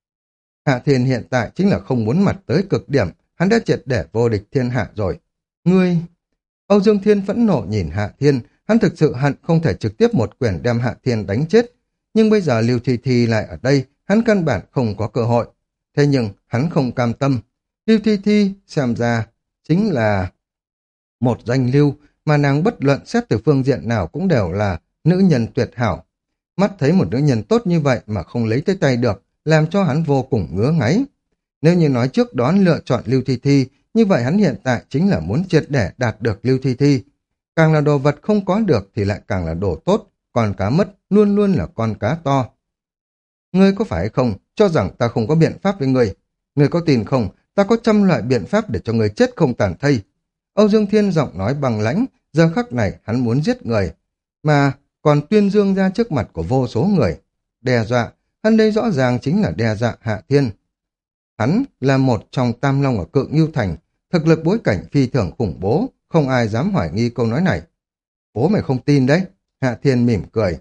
Hạ Thiên hiện tại chính là không muốn mặt tới cực điểm. Hắn đã triệt để vô địch thiên hạ rồi. Ngươi... Âu Dương Thiên phẫn nộ nhìn Hạ Thiên. Hắn thực sự hận không thể trực tiếp một quyền đem Hạ Thiên đánh chết. Nhưng bây giờ Lưu Thi Thi lại ở đây. Hắn căn bản không có cơ hội. Thế nhưng hắn không cam tâm. Lưu Thi Thi xem ra chính là một danh lưu mà nàng bất luận xét từ phương diện nào cũng đều là nữ nhân tuyệt hảo. Mắt thấy một nữ nhân tốt như vậy mà không lấy tới tay được, làm cho hắn vô cùng ngứa ngáy. Nếu như nói trước đó lựa chọn Lưu Thi Thi, như vậy hắn hiện tại chính là muốn triệt để đạt được Lưu Thi Thi. Càng là đồ vật không có được thì lại càng là đồ tốt, còn cá mất luôn luôn là con cá to. Ngươi có phải không cho rằng ta không có biện pháp với ngươi? Ngươi có tin không? Ta có trăm loại biện pháp để cho ngươi chết không tàn thây. Âu Dương Thiên giọng nói bằng lãnh, giờ khắc này hắn muốn giết người, mà còn tuyên dương ra trước mặt của vô số người. Đe dọa, hắn đây rõ ràng chính là đe dọa Hạ Thiên. Hắn là một trong tam long ở Cự Ngưu Thành, thực lực bối cảnh phi thường khủng bố, không ai dám hoài nghi câu nói này. Bố mày không tin đấy, Hạ Thiên mỉm cười.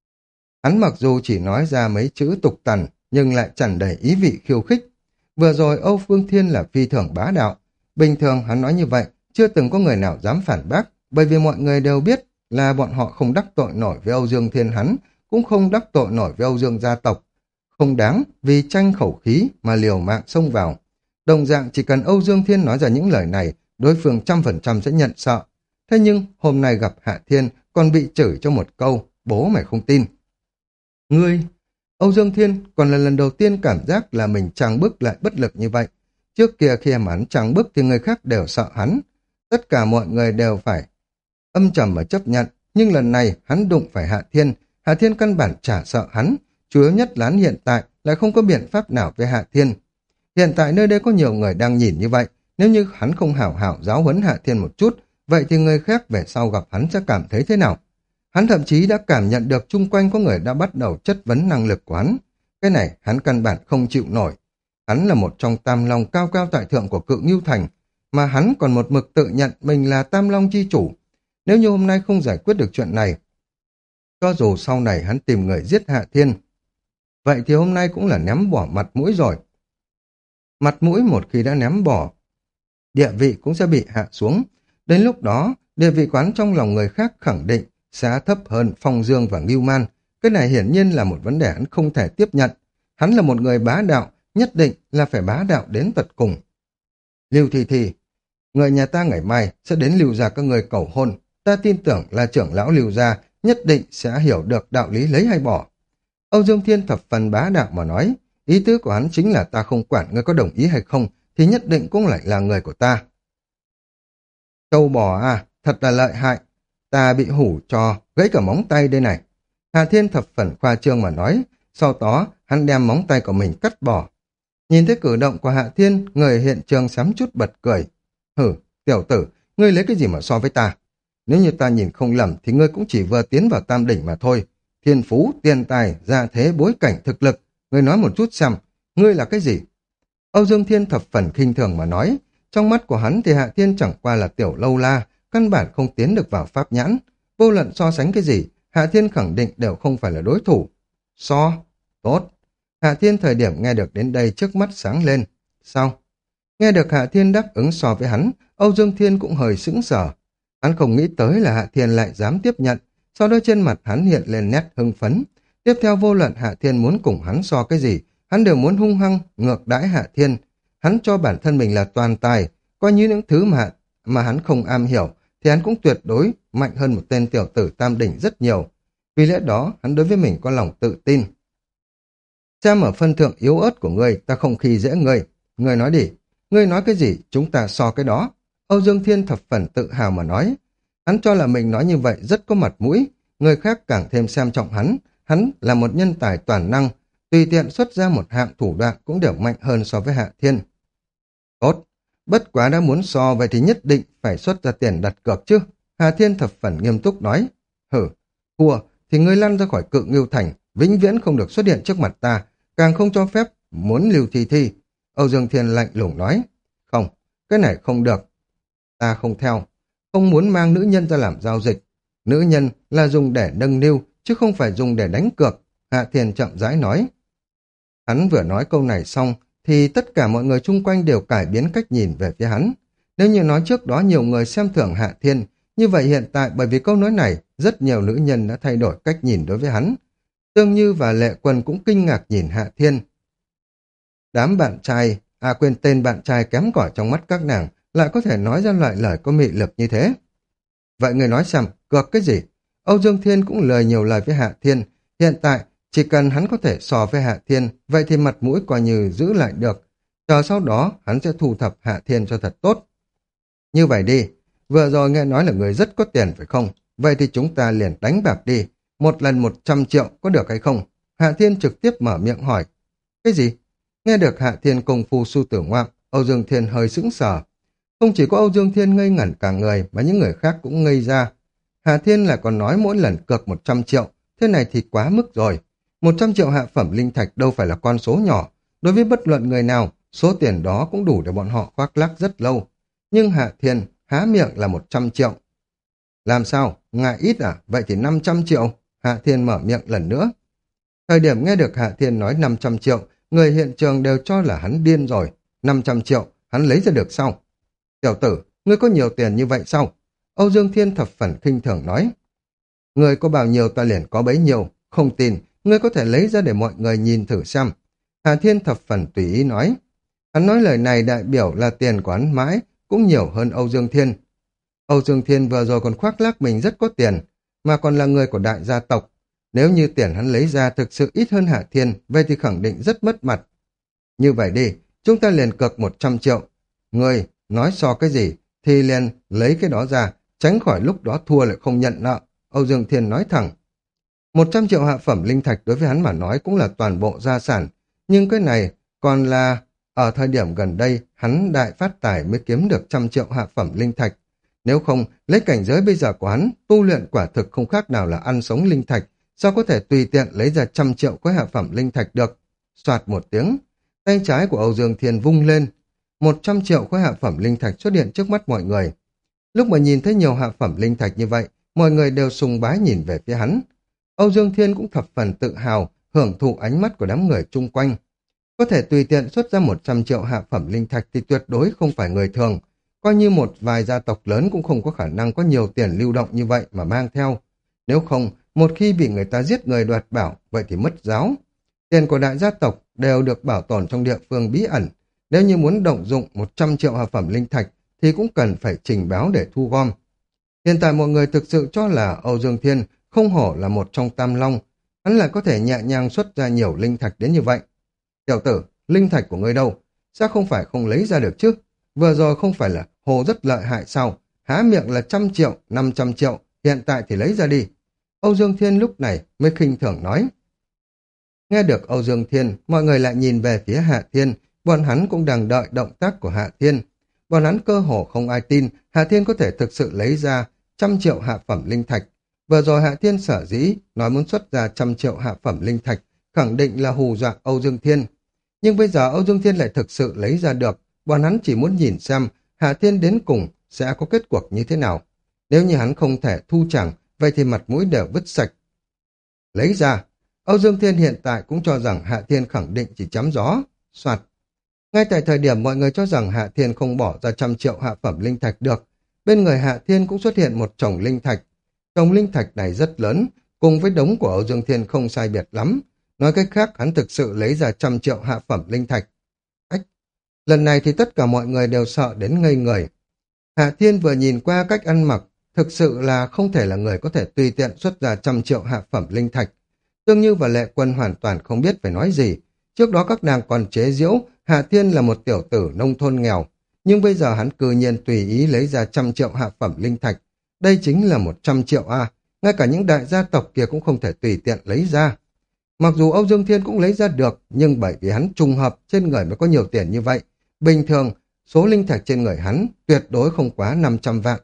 Hắn mặc dù chỉ nói ra mấy chữ tục tằn, nhưng lại tràn đầy ý vị khiêu khích. Vừa rồi Âu Phương Thiên là phi thường bá đạo. Bình thường hắn nói như vậy, chưa từng có người nào dám phản bác, bởi vì mọi người đều biết là bọn họ không đắc tội nổi với Âu Dương Thiên hắn, cũng không đắc tội nổi với Âu Dương gia tộc. Không đáng vì tranh khẩu khí mà liều mạng xông vào. Đồng dạng chỉ cần Âu Dương Thiên nói ra những lời này, đối phương trăm phần trăm sẽ nhận sợ. Thế nhưng hôm nay gặp Hạ Thiên còn bị chửi cho một câu, bố mày không tin. Ngươi, Âu Dương Thiên còn là lần đầu tiên cảm giác là mình trang bức lại bất lực như vậy. Trước kia khi mà hắn trang bức thì người khác đều sợ hắn. Tất cả mọi người đều phải âm trầm và chấp nhận. Nhưng lần này hắn đụng phải Hạ Thiên. Hạ Thiên căn bản chả sợ hắn. Chủ yếu nhất là hắn hiện tại lại không có biện pháp nào với Hạ Thiên. Hiện tại nơi đây có nhiều người đang nhìn như vậy. Nếu như hắn không hảo hảo giáo huấn Hạ Thiên một chút, vậy thì người khác về sau gặp hắn sẽ cảm thấy thế nào? Hắn thậm chí đã cảm nhận được chung quanh có người đã bắt đầu chất vấn năng lực của hắn. Cái này hắn căn bản không chịu nổi. Hắn là một trong tam long cao cao tại thượng của Cự Ngưu Thành, mà hắn còn một mực tự nhận mình là tam long chi chủ. Nếu như hôm nay không giải quyết được chuyện này, cho dù sau này hắn tìm người giết Hạ Thiên, vậy thì hôm nay cũng là ném bỏ mặt mũi rồi. Mặt mũi một khi đã ném bỏ, địa vị cũng sẽ bị hạ xuống. Đến lúc đó, địa vị quán trong lòng người khác khẳng định sẽ thấp hơn Phong Dương và Ngưu Man. Cái này hiển nhiên là một vấn đề hắn không thể tiếp nhận. Hắn là một người bá đạo, nhất định là phải bá đạo đến tận cùng. Lưu Thi Thi, người nhà ta ngày mai sẽ đến Lưu gia các người cầu hôn. Ta tin tưởng là trưởng lão Lưu gia nhất định sẽ hiểu được đạo lý lấy hay bỏ. Âu Dương Thiên thập phần bá đạo mà nói, ý tứ của hắn chính là ta không quản ngươi có đồng ý hay không, thì nhất định cũng lại là người của ta. Châu bò à, thật là lợi hại. Ta bị hủ cho, gãy cả móng tay đây này. Hạ Thiên thập phần khoa trương mà nói, sau đó hắn đem móng tay của mình cắt bỏ. Nhìn thấy cử động của Hạ Thiên, người hiện trường sắm chút bật cười. Hử, tiểu tử, ngươi lấy cái gì mà so với ta? Nếu như ta nhìn không lầm thì ngươi cũng chỉ vừa tiến vào tam đỉnh mà thôi. Thiên phú, tiền tài, gia thế, bối cảnh, thực lực. Ngươi nói một chút xem, ngươi là cái gì? Âu Dương Thiên thập phần khinh thường mà nói. Trong mắt của hắn thì Hạ Thiên chẳng qua là tiểu lâu la, căn bản không tiến được vào pháp nhãn. Vô luận so sánh cái gì, Hạ Thiên khẳng định đều không phải là đối thủ. So, tốt. Hạ Thiên thời điểm nghe được đến đây trước mắt sáng lên. Sao? Nghe được Hạ Thiên đáp ứng so với hắn, Âu Dương Thiên cũng hơi sững sờ. Hắn không nghĩ tới là Hạ Thiên lại dám tiếp nhận, sau đó trên mặt hắn hiện lên nét hưng phấn. Tiếp theo vô luận Hạ Thiên muốn cùng hắn so cái gì, hắn đều muốn hung hăng, ngược đãi Hạ Thiên. Hắn cho bản thân mình là toàn tài, coi như những thứ mà, mà hắn không am hiểu, thì hắn cũng tuyệt đối mạnh hơn một tên tiểu tử tam đỉnh rất nhiều. Vì lẽ đó, hắn đối với mình có lòng tự tin. Xem ở phân thượng yếu ớt của ngươi, ta không khi dễ ngươi. Ngươi nói đi, ngươi nói cái gì, chúng ta so cái đó. Âu Dương Thiên thập phần tự hào mà nói. Hắn cho là mình nói như vậy rất có mặt mũi, người khác càng thêm xem trọng hắn. Hắn là một nhân tài toàn năng, tùy tiện xuất ra một hạng thủ đoạn cũng đều mạnh hơn so với Hạ Thiên. Tốt, bất quá đã muốn so vậy thì nhất định phải xuất ra tiền đặt cược chứ. Hạ Thiên thập phần nghiêm túc nói. Hử, thua thì ngươi lăn ra khỏi Cự Ngưu Thành, vĩnh viễn không được xuất hiện trước mặt ta, càng không cho phép muốn lưu thi thi. Âu Dương Thiên lạnh lùng nói. Không, cái này không được. Ta không theo, không muốn mang nữ nhân ra làm giao dịch. Nữ nhân là dùng để nâng niu, chứ không phải dùng để đánh cược. Hạ Thiên chậm rãi nói. Hắn vừa nói câu này xong, thì tất cả mọi người chung quanh đều cải biến cách nhìn về phía hắn. Nếu như nói trước đó nhiều người xem thường Hạ Thiên, như vậy hiện tại bởi vì câu nói này, rất nhiều nữ nhân đã thay đổi cách nhìn đối với hắn. Tương Như và Lệ Quân cũng kinh ngạc nhìn Hạ Thiên. Đám bạn trai, à quên tên bạn trai kém cỏi trong mắt các nàng, lại có thể nói ra loại lời có mị lực như thế. Vậy người nói xem, cược cái gì? Âu Dương Thiên cũng lời nhiều lời với Hạ Thiên. Hiện tại, chỉ cần hắn có thể so với Hạ Thiên, vậy thì mặt mũi coi như giữ lại được. Chờ sau đó, hắn sẽ thu thập Hạ Thiên cho thật tốt. Như vậy đi, vừa rồi nghe nói là người rất có tiền phải không? Vậy thì chúng ta liền đánh bạc đi. Một lần một trăm triệu có được hay không? Hạ Thiên trực tiếp mở miệng hỏi. Cái gì? Nghe được Hạ Thiên công phu su tử ngoạm, Âu Dương Thiên hơi sững sờ. Không chỉ có Âu Dương Thiên ngây ngẩn cả người, mà những người khác cũng ngây ra. Hạ Thiên lại còn nói mỗi lần cược một trăm triệu, thế này thì quá mức rồi. một trăm triệu hạ phẩm linh thạch đâu phải là con số nhỏ. Đối với bất luận người nào, số tiền đó cũng đủ để bọn họ khoác lác rất lâu. Nhưng Hạ Thiên há miệng là một trăm triệu. Làm sao? Ngại ít à? Vậy thì năm trăm triệu. Hạ Thiên mở miệng lần nữa. Thời điểm nghe được Hạ Thiên nói năm trăm triệu, người hiện trường đều cho là hắn điên rồi. năm trăm triệu, hắn lấy ra được sao? Tiểu tử, ngươi có nhiều tiền như vậy sao? Âu Dương Thiên thập phần khinh thường nói. Ngươi có bao nhiêu ta liền có bấy nhiêu. Không tin, ngươi có thể lấy ra để mọi người nhìn thử xem. Hạ Thiên thập phần tùy ý nói. Hắn nói lời này đại biểu là tiền của hắn mãi, cũng nhiều hơn Âu Dương Thiên. Âu Dương Thiên vừa rồi còn khoác lác mình rất có tiền, mà còn là người của đại gia tộc. Nếu như tiền hắn lấy ra thực sự ít hơn Hạ Thiên, vậy thì khẳng định rất mất mặt. Như vậy đi, chúng ta liền cược một trăm triệu. Ngươi nói so cái gì, thì liền lấy cái đó ra, tránh khỏi lúc đó thua lại không nhận nợ. Âu Dương Thiên nói thẳng. một trăm triệu hạ phẩm linh thạch đối với hắn mà nói cũng là toàn bộ gia sản, nhưng cái này còn là ở thời điểm gần đây hắn đại phát tài mới kiếm được trăm triệu hạ phẩm linh thạch. Nếu không, lấy cảnh giới bây giờ của hắn, tu luyện quả thực không khác nào là ăn sống linh thạch, sao có thể tùy tiện lấy ra trăm triệu cái hạ phẩm linh thạch được. Soạt một tiếng, tay trái của Âu Dương Thiên vung lên, một trăm triệu khối hạ phẩm linh thạch xuất hiện trước mắt mọi người. Lúc mà nhìn thấy nhiều hạ phẩm linh thạch như vậy, mọi người đều sùng bái nhìn về phía hắn. Âu Dương Thiên cũng thập phần tự hào, hưởng thụ ánh mắt của đám người chung quanh. Có thể tùy tiện xuất ra một trăm triệu hạ phẩm linh thạch thì tuyệt đối không phải người thường. Coi như một vài gia tộc lớn cũng không có khả năng có nhiều tiền lưu động như vậy mà mang theo. Nếu không, một khi bị người ta giết người đoạt bảo, vậy thì mất giáo. Tiền của đại gia tộc đều được bảo tồn trong địa phương bí ẩn. Nếu như muốn động dụng một trăm triệu hạ phẩm linh thạch thì cũng cần phải trình báo để thu gom. Hiện tại mọi người thực sự cho là Âu Dương Thiên không hổ là một trong tam long, hắn lại có thể nhẹ nhàng xuất ra nhiều linh thạch đến như vậy. Tiểu tử, linh thạch của ngươi đâu? Sao không phải không lấy ra được chứ? Vừa rồi không phải là hồ rất lợi hại sao? há miệng là trăm triệu, năm trăm triệu, hiện tại thì lấy ra đi. Âu Dương Thiên lúc này mới khinh thường nói. Nghe được Âu Dương Thiên, mọi người lại nhìn về phía Hạ Thiên, bọn hắn cũng đang đợi động tác của Hạ Thiên. Bọn hắn cơ hồ không ai tin Hạ Thiên có thể thực sự lấy ra trăm triệu hạ phẩm linh thạch. Vừa rồi Hạ Thiên sở dĩ nói muốn xuất ra trăm triệu hạ phẩm linh thạch, khẳng định là hù dọa Âu Dương Thiên. Nhưng bây giờ Âu Dương Thiên lại thực sự lấy ra được, bọn hắn chỉ muốn nhìn xem Hạ Thiên đến cùng sẽ có kết cuộc như thế nào. Nếu như hắn không thể thu chẳng, vậy thì mặt mũi đều vứt sạch. Lấy ra, Âu Dương Thiên hiện tại cũng cho rằng Hạ Thiên khẳng định chỉ chấm gió, soạt. Ngay tại thời điểm mọi người cho rằng Hạ Thiên không bỏ ra trăm triệu hạ phẩm linh thạch được, bên người Hạ Thiên cũng xuất hiện một chồng linh thạch. Chồng linh thạch này rất lớn, cùng với đống của Âu Dương Thiên không sai biệt lắm. Nói cách khác, hắn thực sự lấy ra trăm triệu hạ phẩm linh thạch. Ách! Lần này thì tất cả mọi người đều sợ đến ngây người. Hạ Thiên vừa nhìn qua cách ăn mặc, thực sự là không thể là người có thể tùy tiện xuất ra trăm triệu hạ phẩm linh thạch. Tương Như và Lệ Quân hoàn toàn không biết phải nói gì. Trước đó các nàng còn chế giễu Hạ Thiên là một tiểu tử nông thôn nghèo, nhưng bây giờ hắn cư nhiên tùy ý lấy ra trăm triệu hạ phẩm linh thạch. Đây chính là một trăm triệu a, ngay cả những đại gia tộc kia cũng không thể tùy tiện lấy ra. Mặc dù Âu Dương Thiên cũng lấy ra được, nhưng bởi vì hắn trùng hợp trên người mới có nhiều tiền như vậy. Bình thường, số linh thạch trên người hắn tuyệt đối không quá năm trăm vạn.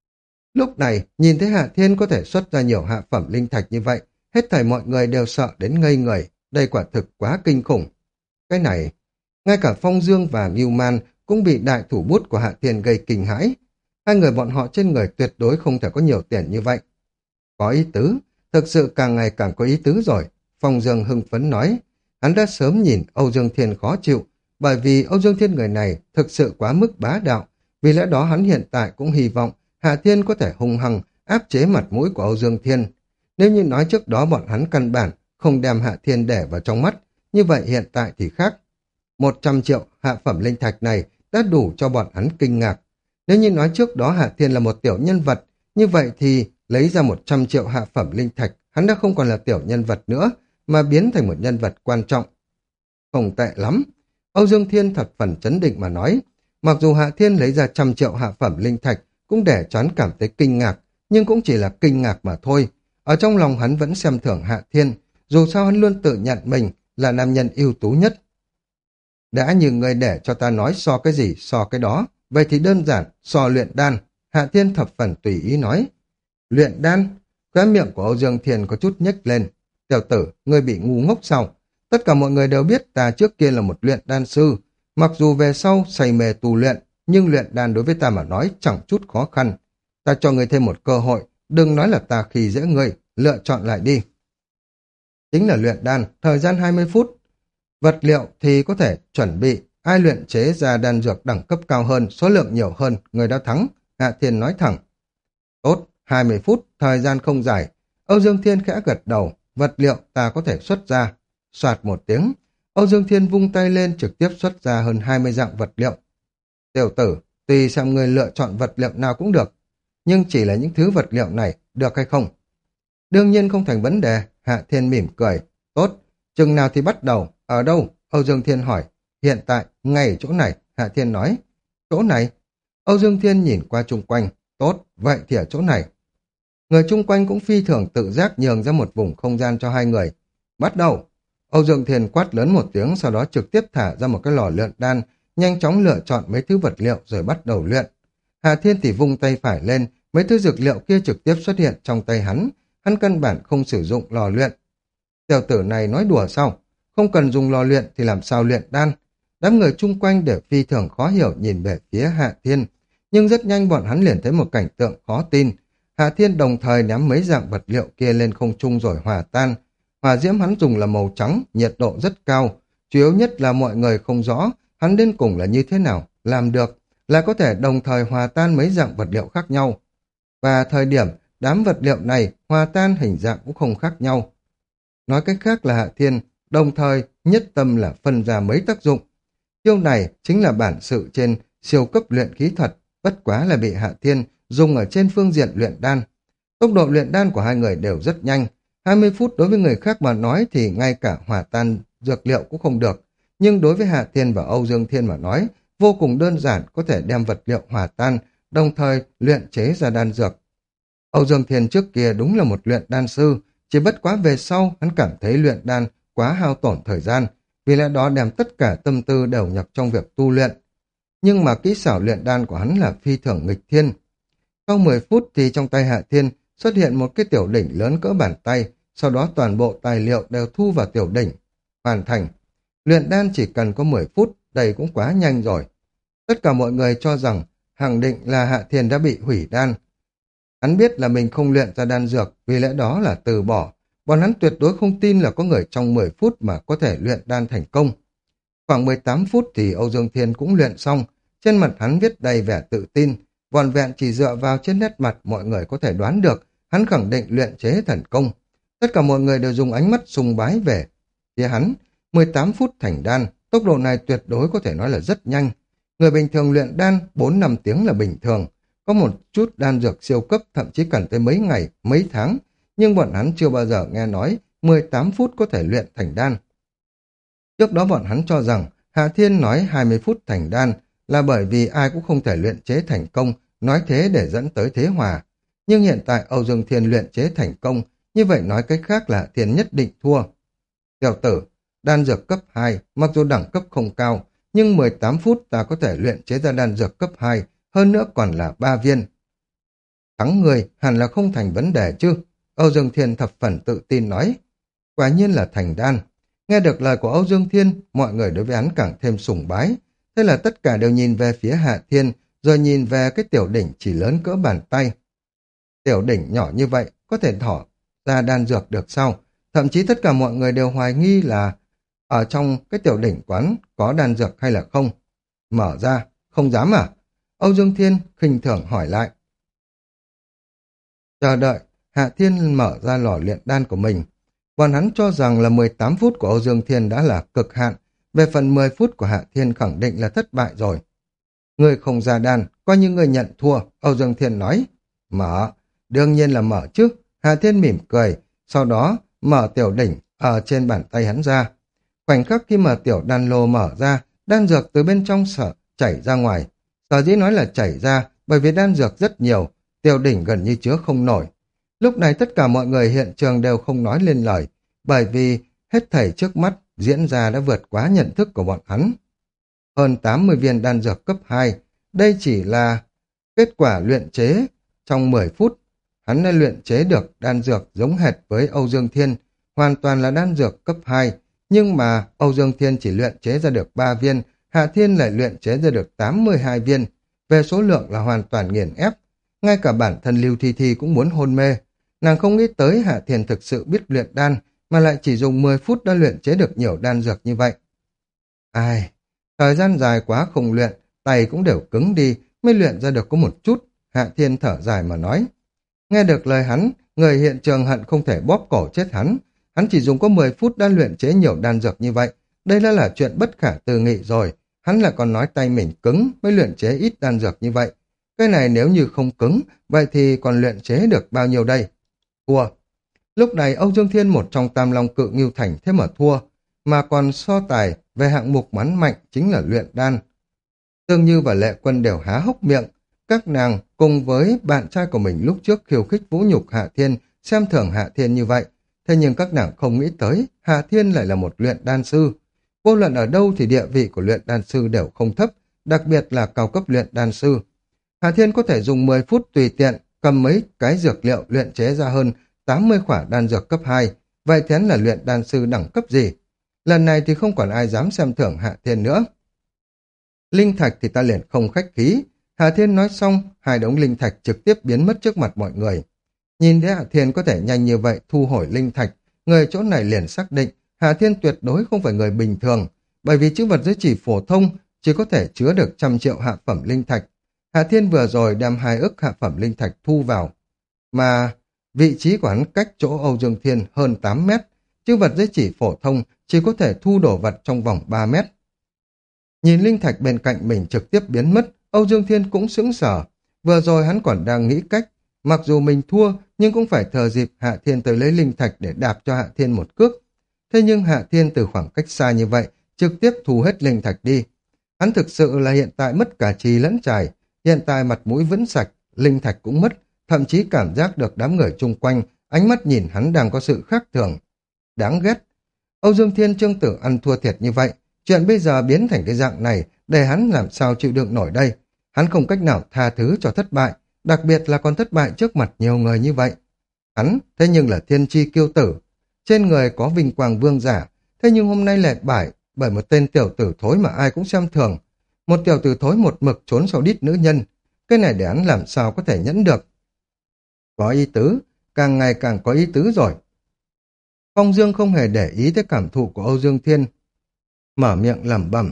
Lúc này, nhìn thấy Hạ Thiên có thể xuất ra nhiều hạ phẩm linh thạch như vậy, hết thảy mọi người đều sợ đến ngây người, đây quả thực quá kinh khủng. Cái này, ngay cả Phong Dương và Ngưu Man cũng bị đại thủ bút của Hạ Thiên gây kinh hãi. Hai người bọn họ trên người tuyệt đối không thể có nhiều tiền như vậy. Có ý tứ, thực sự càng ngày càng có ý tứ rồi. Phong Dương hưng phấn nói, hắn đã sớm nhìn Âu Dương Thiên khó chịu, bởi vì Âu Dương Thiên người này thực sự quá mức bá đạo, vì lẽ đó hắn hiện tại cũng hy vọng Hạ Thiên có thể hung hăng áp chế mặt mũi của Âu Dương Thiên. Nếu như nói trước đó bọn hắn căn bản không đem Hạ Thiên để vào trong mắt, như vậy hiện tại thì khác. Một trăm triệu hạ phẩm linh thạch này đã đủ cho bọn hắn kinh ngạc. Nếu như nói trước đó Hạ Thiên là một tiểu nhân vật, như vậy thì lấy ra một trăm triệu hạ phẩm linh thạch, hắn đã không còn là tiểu nhân vật nữa, mà biến thành một nhân vật quan trọng. Không tệ lắm. Âu Dương Thiên thật phần chấn định mà nói, mặc dù Hạ Thiên lấy ra trăm triệu hạ phẩm linh thạch, cũng để cho hắn cảm thấy kinh ngạc, nhưng cũng chỉ là kinh ngạc mà thôi. Ở trong lòng hắn vẫn xem thường Hạ Thiên, dù sao hắn luôn tự nhận mình là nam nhân ưu tú nhất. Đã như người để cho ta nói so cái gì so cái đó, vậy thì đơn giản, so luyện đan. Hạ Thiên thập phần tùy ý nói. Luyện đan? Khóe miệng của Âu Dương Thiên có chút nhếch lên. Tiểu tử, ngươi bị ngu ngốc sao? Tất cả mọi người đều biết ta trước kia là một luyện đan sư. Mặc dù về sau say mê tu luyện, nhưng luyện đan đối với ta mà nói chẳng chút khó khăn. Ta cho ngươi thêm một cơ hội, đừng nói là ta khi dễ ngươi, lựa chọn lại đi. Chính là luyện đan, thời gian hai mươi phút. Vật liệu thì có thể chuẩn bị, ai luyện chế ra đan dược đẳng cấp cao hơn, số lượng nhiều hơn, người đó thắng. Hạ Thiên nói thẳng. Tốt, hai mươi phút, thời gian không dài. Âu Dương Thiên khẽ gật đầu, vật liệu ta có thể xuất ra. Soạt một tiếng, Âu Dương Thiên vung tay lên trực tiếp xuất ra hơn hai mươi dạng vật liệu. Tiểu tử, tùy xem người lựa chọn vật liệu nào cũng được, nhưng chỉ là những thứ vật liệu này, được hay không? Đương nhiên không thành vấn đề, Hạ Thiên mỉm cười. Tốt, chừng nào thì bắt đầu, ở đâu? Âu Dương Thiên hỏi. Hiện tại, ngay ở chỗ này, Hạ Thiên nói. Chỗ này? Âu Dương Thiên nhìn qua chung quanh. Tốt, vậy thì ở chỗ này. Người chung quanh cũng phi thường tự giác nhường ra một vùng không gian cho hai người. Bắt đầu! Âu Dương Thiên quát lớn một tiếng, sau đó trực tiếp thả ra một cái lò luyện đan, nhanh chóng lựa chọn mấy thứ vật liệu rồi bắt đầu luyện. Hạ Thiên thì vung tay phải lên, mấy thứ dược liệu kia trực tiếp xuất hiện trong tay hắn. Hắn căn bản không sử dụng lò luyện. Tiểu tử này nói đùa sao? Không cần dùng lò luyện thì làm sao luyện đan? Đám người chung quanh đều phi thường khó hiểu nhìn về phía Hạ Thiên. Nhưng rất nhanh bọn hắn liền thấy một cảnh tượng khó tin. Hạ Thiên đồng thời ném mấy dạng vật liệu kia lên không trung rồi hòa tan. Hỏa diễm hắn dùng là màu trắng, nhiệt độ rất cao. Chủ yếu nhất là mọi người không rõ hắn đến cùng là như thế nào, làm được, là có thể đồng thời hòa tan mấy dạng vật liệu khác nhau. Và thời điểm đám vật liệu này hòa tan hình dạng cũng không khác nhau. Nói cách khác là Hạ Thiên đồng thời nhất tâm là phân ra mấy tác dụng. Chiêu này chính là bản sự trên siêu cấp luyện khí thuật, bất quá là bị Hạ Thiên dùng ở trên phương diện luyện đan. Tốc độ luyện đan của hai người đều rất nhanh. hai mươi phút đối với người khác mà nói thì ngay cả hòa tan dược liệu cũng không được. Nhưng đối với Hạ Thiên và Âu Dương Thiên mà nói, vô cùng đơn giản, có thể đem vật liệu hòa tan đồng thời luyện chế ra đan dược. Âu Dương Thiên trước kia đúng là một luyện đan sư, chỉ bất quá về sau hắn cảm thấy luyện đan quá hao tổn thời gian, vì lẽ đó đem tất cả tâm tư đều nhập trong việc tu luyện. Nhưng mà kỹ xảo luyện đan của hắn là phi thường nghịch thiên. Sau mười phút thì trong tay Hạ Thiên xuất hiện một cái tiểu đỉnh lớn cỡ bàn tay, sau đó toàn bộ tài liệu đều thu vào tiểu đỉnh. Hoàn thành. Luyện đan chỉ cần có mười phút, đây cũng quá nhanh rồi. Tất cả mọi người cho rằng khẳng định là Hạ Thiên đã bị hủy đan. Hắn biết là mình không luyện ra đan dược, vì lẽ đó là từ bỏ. Bọn hắn tuyệt đối không tin là có người trong mười phút mà có thể luyện đan thành công. Khoảng mười tám phút thì Âu Dương Thiên cũng luyện xong, trên mặt hắn viết đầy vẻ tự tin, vòn vẹn chỉ dựa vào trên nét mặt mọi người có thể đoán được, hắn khẳng định luyện chế thành công. Tất cả mọi người đều dùng ánh mắt sùng bái về phía hắn. mười tám phút thành đan, tốc độ này tuyệt đối có thể nói là rất nhanh. Người bình thường luyện đan bốn năm tiếng là bình thường, có một chút đan dược siêu cấp thậm chí cần tới mấy ngày, mấy tháng, nhưng bọn hắn chưa bao giờ nghe nói mười tám phút có thể luyện thành đan. Trước đó bọn hắn cho rằng Hạ Thiên nói hai mươi phút thành đan là bởi vì ai cũng không thể luyện chế thành công, nói thế để dẫn tới thế hòa. Nhưng hiện tại Âu Dương Thiên luyện chế thành công, như vậy nói cách khác là Hạ Thiên nhất định thua. Tiểu tử, đan dược cấp hai, mặc dù đẳng cấp không cao, nhưng mười tám phút ta có thể luyện chế ra đan dược cấp hai, hơn nữa còn là ba viên. Thắng người hẳn là không thành vấn đề chứ, Âu Dương Thiên thập phần tự tin nói. Quả nhiên là thành đan. Nghe được lời của Âu Dương Thiên, mọi người đối với hắn càng thêm sùng bái. Thế là tất cả đều nhìn về phía Hạ Thiên, rồi nhìn về cái tiểu đỉnh chỉ lớn cỡ bàn tay. Tiểu đỉnh nhỏ như vậy, có thể thỏ ra đan dược được sao? Thậm chí tất cả mọi người đều hoài nghi là ở trong cái tiểu đỉnh quán có đan dược hay là không. Mở ra, không dám à? Âu Dương Thiên khinh thường hỏi lại. Chờ đợi, Hạ Thiên mở ra lò luyện đan của mình. Bọn hắn cho rằng là mười tám phút của Âu Dương Thiên đã là cực hạn, về phần mười phút của Hạ Thiên khẳng định là thất bại rồi. Người không ra đan, coi như người nhận thua, Âu Dương Thiên nói. Mở, đương nhiên là mở chứ. Hạ Thiên mỉm cười, sau đó mở tiểu đỉnh ở trên bàn tay hắn ra. Khoảnh khắc khi mở tiểu đan lô mở ra, đan dược từ bên trong sở chảy ra ngoài. Sở dĩ nói là chảy ra, bởi vì đan dược rất nhiều, tiểu đỉnh gần như chứa không nổi. Lúc này tất cả mọi người hiện trường đều không nói lên lời, bởi vì hết thảy trước mắt diễn ra đã vượt quá nhận thức của bọn hắn. Hơn tám mươi viên đan dược cấp hai, đây chỉ là kết quả luyện chế trong mười phút. Hắn đã luyện chế được đan dược giống hệt với Âu Dương Thiên, hoàn toàn là đan dược cấp hai, nhưng mà Âu Dương Thiên chỉ luyện chế ra được ba viên, Hạ Thiên lại luyện chế ra được tám mươi hai viên, về số lượng là hoàn toàn nghiền ép. Ngay cả bản thân Lưu Thi Thi cũng muốn hôn mê. Nàng không nghĩ tới Hạ Thiên thực sự biết luyện đan, mà lại chỉ dùng mười phút đã luyện chế được nhiều đan dược như vậy. Ai, thời gian dài quá không luyện, tay cũng đều cứng đi, mới luyện ra được có một chút, Hạ Thiên thở dài mà nói. Nghe được lời hắn, người hiện trường hận không thể bóp cổ chết hắn. Hắn chỉ dùng có mười phút đã luyện chế nhiều đan dược như vậy, đây đã là chuyện bất khả tư nghị rồi. Hắn là còn nói tay mình cứng mới luyện chế ít đan dược như vậy. Cái này nếu như không cứng, vậy thì còn luyện chế được bao nhiêu đây? Thua. Lúc này Âu Dương Thiên một trong tam long cự ngưu thành thế mà thua, mà còn so tài về hạng mục bắn mạnh chính là luyện đan. Tương Như và Lệ Quân đều há hốc miệng, các nàng cùng với bạn trai của mình lúc trước khiêu khích vũ nhục Hạ Thiên, xem thường Hạ Thiên như vậy, thế nhưng các nàng không nghĩ tới Hạ Thiên lại là một luyện đan sư. Vô luận ở đâu thì địa vị của luyện đan sư đều không thấp, đặc biệt là cao cấp luyện đan sư. Hạ Thiên có thể dùng mười phút tùy tiện cầm mấy cái dược liệu luyện chế ra hơn tám mươi khỏa đan dược cấp hai, vậy thì hắn là luyện đan sư đẳng cấp gì? Lần này thì không còn ai dám xem thưởng Hạ Thiên nữa. Linh thạch thì ta liền không khách khí. Hạ Thiên nói xong, hai đống linh thạch trực tiếp biến mất trước mặt mọi người. Nhìn thấy Hạ Thiên có thể nhanh như vậy thu hồi linh thạch, người chỗ này liền xác định Hạ Thiên tuyệt đối không phải người bình thường, bởi vì chữ vật giới chỉ phổ thông chỉ có thể chứa được trăm triệu hạ phẩm linh thạch. Hạ Thiên vừa rồi đem hai ức hạ phẩm linh thạch thu vào, mà vị trí của hắn cách chỗ Âu Dương Thiên hơn tám mét, chữ vật giới chỉ phổ thông chỉ có thể thu đồ vật trong vòng ba mét. Nhìn linh thạch bên cạnh mình trực tiếp biến mất, Âu Dương Thiên cũng sững sờ. Vừa rồi hắn còn đang nghĩ cách, mặc dù mình thua nhưng cũng phải thờ dịp Hạ Thiên tới lấy linh thạch để đạp cho Hạ Thiên một cước. Thế nhưng Hạ Thiên từ khoảng cách xa như vậy, trực tiếp thu hết linh thạch đi. Hắn thực sự là hiện tại mất cả trí lẫn trải, Hiện tại mặt mũi vẫn sạch, linh thạch cũng mất, thậm chí cảm giác được đám người chung quanh, ánh mắt nhìn hắn đang có sự khác thường. Đáng ghét. Âu Dương Thiên Trương Tử ăn thua thiệt như vậy, chuyện bây giờ biến thành cái dạng này, để hắn làm sao chịu đựng nổi đây. Hắn không cách nào tha thứ cho thất bại, đặc biệt là còn thất bại trước mặt nhiều người như vậy. Hắn, thế nhưng là thiên chi kiêu tử, trên người có vinh quang vương giả, thế nhưng hôm nay lại bại bởi một tên tiểu tử thối mà ai cũng xem thường. Một tiểu tử thối một mực trốn sau đít nữ nhân, cái này để hắn làm sao có thể nhẫn được. Có ý tứ, càng ngày càng có ý tứ rồi. Phong Dương không hề để ý tới cảm thụ của Âu Dương Thiên, mở miệng lẩm bẩm.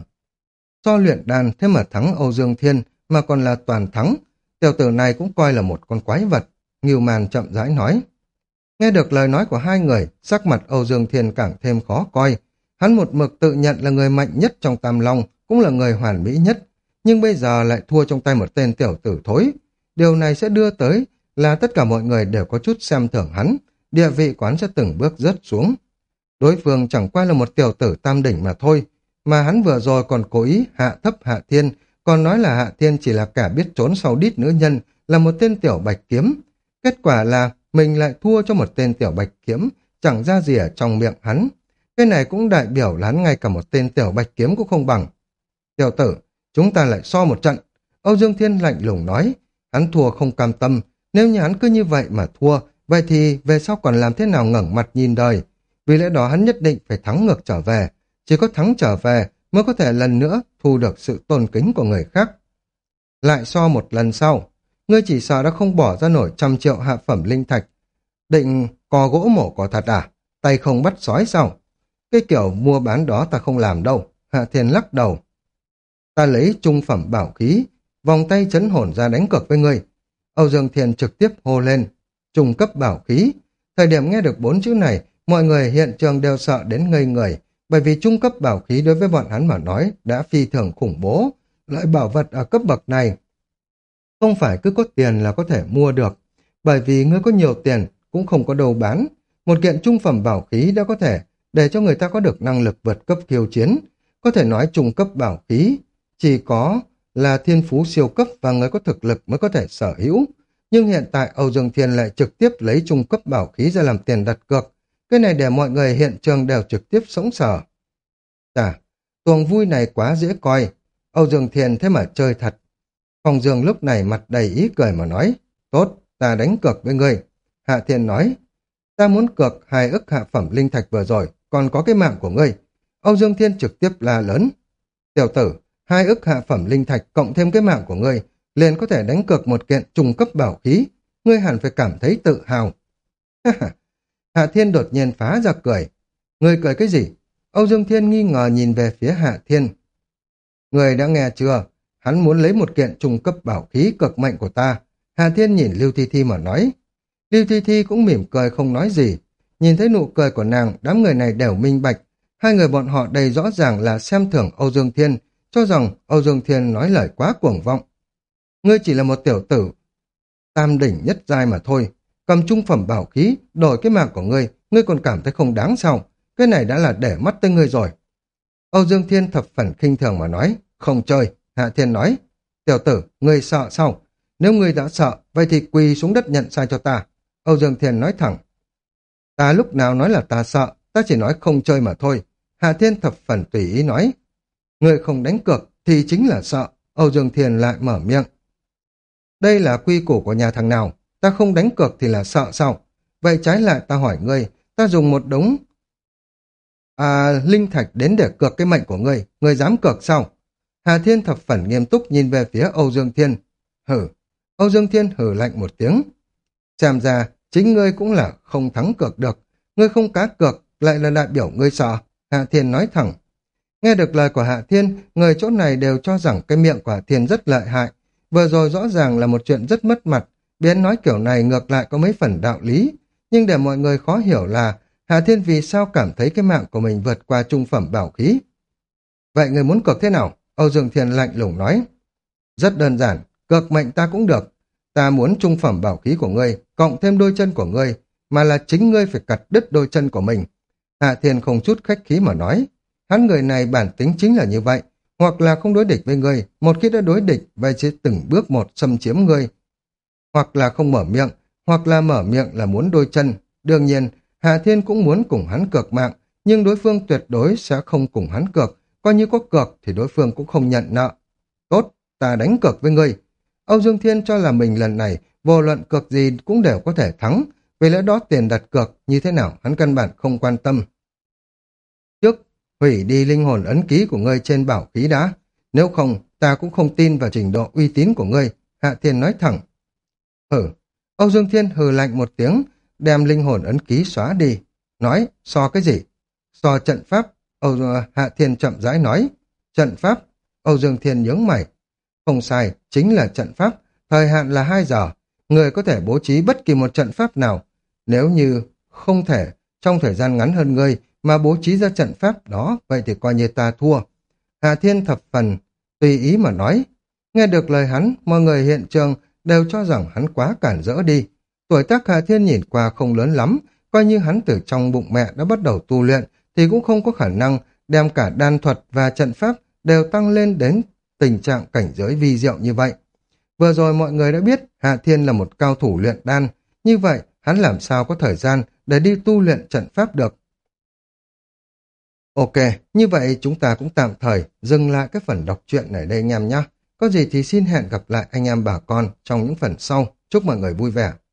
So luyện đan thế mà thắng Âu Dương Thiên, mà còn là toàn thắng, tiểu tử này cũng coi là một con quái vật. Ngưu Màn chậm rãi nói. Nghe được lời nói của hai người, sắc mặt Âu Dương Thiên càng thêm khó coi. Hắn một mực tự nhận là người mạnh nhất trong Tam Long, cũng là người hoàn mỹ nhất, nhưng bây giờ lại thua trong tay một tên tiểu tử thối. Điều này sẽ đưa tới là tất cả mọi người đều có chút xem thường hắn, địa vị quán sẽ từng bước rớt xuống. Đối phương chẳng qua là một tiểu tử tam đỉnh mà thôi, mà hắn vừa rồi còn cố ý hạ thấp Hạ Thiên, còn nói là Hạ Thiên chỉ là kẻ biết trốn sau đít nữ nhân, là một tên tiểu bạch kiếm. Kết quả là mình lại thua cho một tên tiểu bạch kiếm, chẳng ra gì ở trong miệng hắn. Cái này cũng đại biểu là hắn ngay cả một tên tiểu bạch kiếm cũng không bằng. Tiểu tử, chúng ta lại so một trận. Âu Dương Thiên lạnh lùng nói, hắn thua không cam tâm, nếu như hắn cứ như vậy mà thua, vậy thì về sau còn làm thế nào ngẩng mặt nhìn đời. Vì lẽ đó hắn nhất định phải thắng ngược trở về, chỉ có thắng trở về mới có thể lần nữa thu được sự tôn kính của người khác. Lại so một lần sau, ngươi chỉ sợ đã không bỏ ra nổi trăm triệu hạ phẩm linh thạch. Định cò gỗ mổ cỏ thật à? Tay không bắt sói sao? Cái kiểu mua bán đó ta không làm đâu. Hạ Thiên lắc đầu. Ta lấy trung phẩm bảo khí, vòng tay chấn hồn ra đánh cược với ngươi. Âu Dương Thiên trực tiếp hô lên. Trung cấp bảo khí. Thời điểm nghe được bốn chữ này, mọi người hiện trường đều sợ đến ngây người, bởi vì trung cấp bảo khí đối với bọn hắn mà nói đã phi thường khủng bố. Loại bảo vật ở cấp bậc này không phải cứ có tiền là có thể mua được, bởi vì ngươi có nhiều tiền cũng không có đâu bán. Một kiện trung phẩm bảo khí đã có thể để cho người ta có được năng lực vượt cấp khiêu chiến. Có thể nói trung cấp bảo khí chỉ có là thiên phú siêu cấp và người có thực lực mới có thể sở hữu. Nhưng hiện tại Âu Dương Thiên lại trực tiếp lấy trung cấp bảo khí ra làm tiền đặt cược. Cái này để mọi người hiện trường đều trực tiếp sống sờ. Chà, tuồng vui này quá dễ coi. Âu Dương Thiên thế mà chơi thật. Phong Dương lúc này mặt đầy ý cười mà nói, tốt, ta đánh cược với ngươi. Hạ Thiên nói, ta muốn cược hai ức hạ phẩm linh thạch vừa rồi, còn có cái mạng của ngươi. Âu Dương Thiên trực tiếp la lớn, tiểu tử, hai ức hạ phẩm linh thạch cộng thêm cái mạng của ngươi, liền có thể đánh cược một kiện trung cấp bảo khí, ngươi hẳn phải cảm thấy tự hào. Hạ Thiên đột nhiên phá ra cười. Ngươi cười cái gì? Âu Dương Thiên nghi ngờ nhìn về phía Hạ Thiên. Ngươi đã nghe chưa? Hắn muốn lấy một kiện trung cấp bảo khí cực mệnh của ta. Hạ Thiên nhìn Lưu Thi Thi mà nói. Lưu Thi Thi cũng mỉm cười không nói gì. Nhìn thấy nụ cười của nàng, đám người này đều minh bạch. Hai người bọn họ đầy rõ ràng là xem thường Âu Dương Thiên, cho rằng Âu Dương Thiên nói lời quá cuồng vọng. Ngươi chỉ là một tiểu tử tam đỉnh nhất giai mà thôi, cầm trung phẩm bảo khí, đổi cái mạng của ngươi, ngươi còn cảm thấy không đáng sao? Cái này đã là để mắt tới ngươi rồi. Âu Dương Thiên thập phần khinh thường mà nói, không chơi. Hạ Thiên nói, tiểu tử, ngươi sợ sao? Nếu ngươi đã sợ, vậy thì quỳ xuống đất nhận sai cho ta. Âu Dương Thiên nói thẳng, ta lúc nào nói là ta sợ, ta chỉ nói không chơi mà thôi. Hạ Thiên thập phần tùy ý nói, ngươi không đánh cược thì chính là sợ. Âu Dương Thiên lại mở miệng, đây là quy củ của nhà thằng nào? Ta không đánh cược thì là sợ sao? Vậy trái lại ta hỏi ngươi, ta dùng một đống à, linh thạch đến để cược cái mệnh của ngươi, ngươi dám cược sao? Hà Thiên thập phần nghiêm túc nhìn về phía Âu Dương Thiên. Hử! Âu Dương Thiên hử lạnh một tiếng. Xem ra, chính ngươi cũng là không thắng cược được. Ngươi không cá cược, lại là đại biểu ngươi sợ. Hạ Thiên nói thẳng. Nghe được lời của Hạ Thiên, người chỗ này đều cho rằng cái miệng của Hạ Thiên rất lợi hại. Vừa rồi rõ ràng là một chuyện rất mất mặt, biến nói kiểu này ngược lại có mấy phần đạo lý. Nhưng để mọi người khó hiểu là Hạ Thiên vì sao cảm thấy cái mạng của mình vượt qua trung phẩm bảo khí. Vậy người muốn cược thế nào? Âu Dương Thiên lạnh lùng nói. Rất đơn giản, cược mệnh ta cũng được. Ta muốn trung phẩm bảo khí của ngươi, cộng thêm đôi chân của ngươi, mà là chính ngươi phải cắt đứt đôi chân của mình. Hạ Thiên không chút khách khí mà nói. Hắn người này bản tính chính là như vậy, hoặc là không đối địch với ngươi, một khi đã đối địch, vậy sẽ từng bước một xâm chiếm ngươi. Hoặc là không mở miệng, hoặc là mở miệng là muốn đôi chân. Đương nhiên, Hạ Thiên cũng muốn cùng hắn cược mạng, nhưng đối phương tuyệt đối sẽ không cùng hắn cược, coi như có cược thì đối phương cũng không nhận nợ. Tốt, ta đánh cược với ngươi. Âu Dương Thiên cho là mình lần này, vô luận cược gì cũng đều có thể thắng, vì lẽ đó tiền đặt cược như thế nào hắn căn bản không quan tâm. Trước, hủy đi linh hồn ấn ký của ngươi trên bảo khí đã, nếu không ta cũng không tin vào trình độ uy tín của ngươi, Hạ Thiên nói thẳng. Hừ, Âu Dương Thiên hừ lạnh một tiếng, đem linh hồn ấn ký xóa đi. Nói, so cái gì? So trận pháp, Âu Hạ Thiên chậm rãi nói. Trận pháp, Âu Dương Thiên nhướng mày. Không sai, chính là trận pháp, thời hạn là hai giờ. Người có thể bố trí bất kỳ một trận pháp nào. Nếu như không thể, trong thời gian ngắn hơn ngươi, mà bố trí ra trận pháp đó, vậy thì coi như ta thua. Hạ Thiên thập phần, tùy ý mà nói. Nghe được lời hắn, mọi người hiện trường đều cho rằng hắn quá cản rỡ đi. Tuổi tác Hạ Thiên nhìn qua không lớn lắm, coi như hắn từ trong bụng mẹ đã bắt đầu tu luyện, thì cũng không có khả năng đem cả đan thuật và trận pháp đều tăng lên đến tình trạng cảnh giới vi diệu như vậy. Vừa rồi mọi người đã biết Hạ Thiên là một cao thủ luyện đan, như vậy hắn làm sao có thời gian để đi tu luyện trận pháp được. Ok, như vậy chúng ta cũng tạm thời dừng lại cái phần đọc truyện này đây anh em nhé. Có gì thì xin hẹn gặp lại anh em bà con trong những phần sau. Chúc mọi người vui vẻ.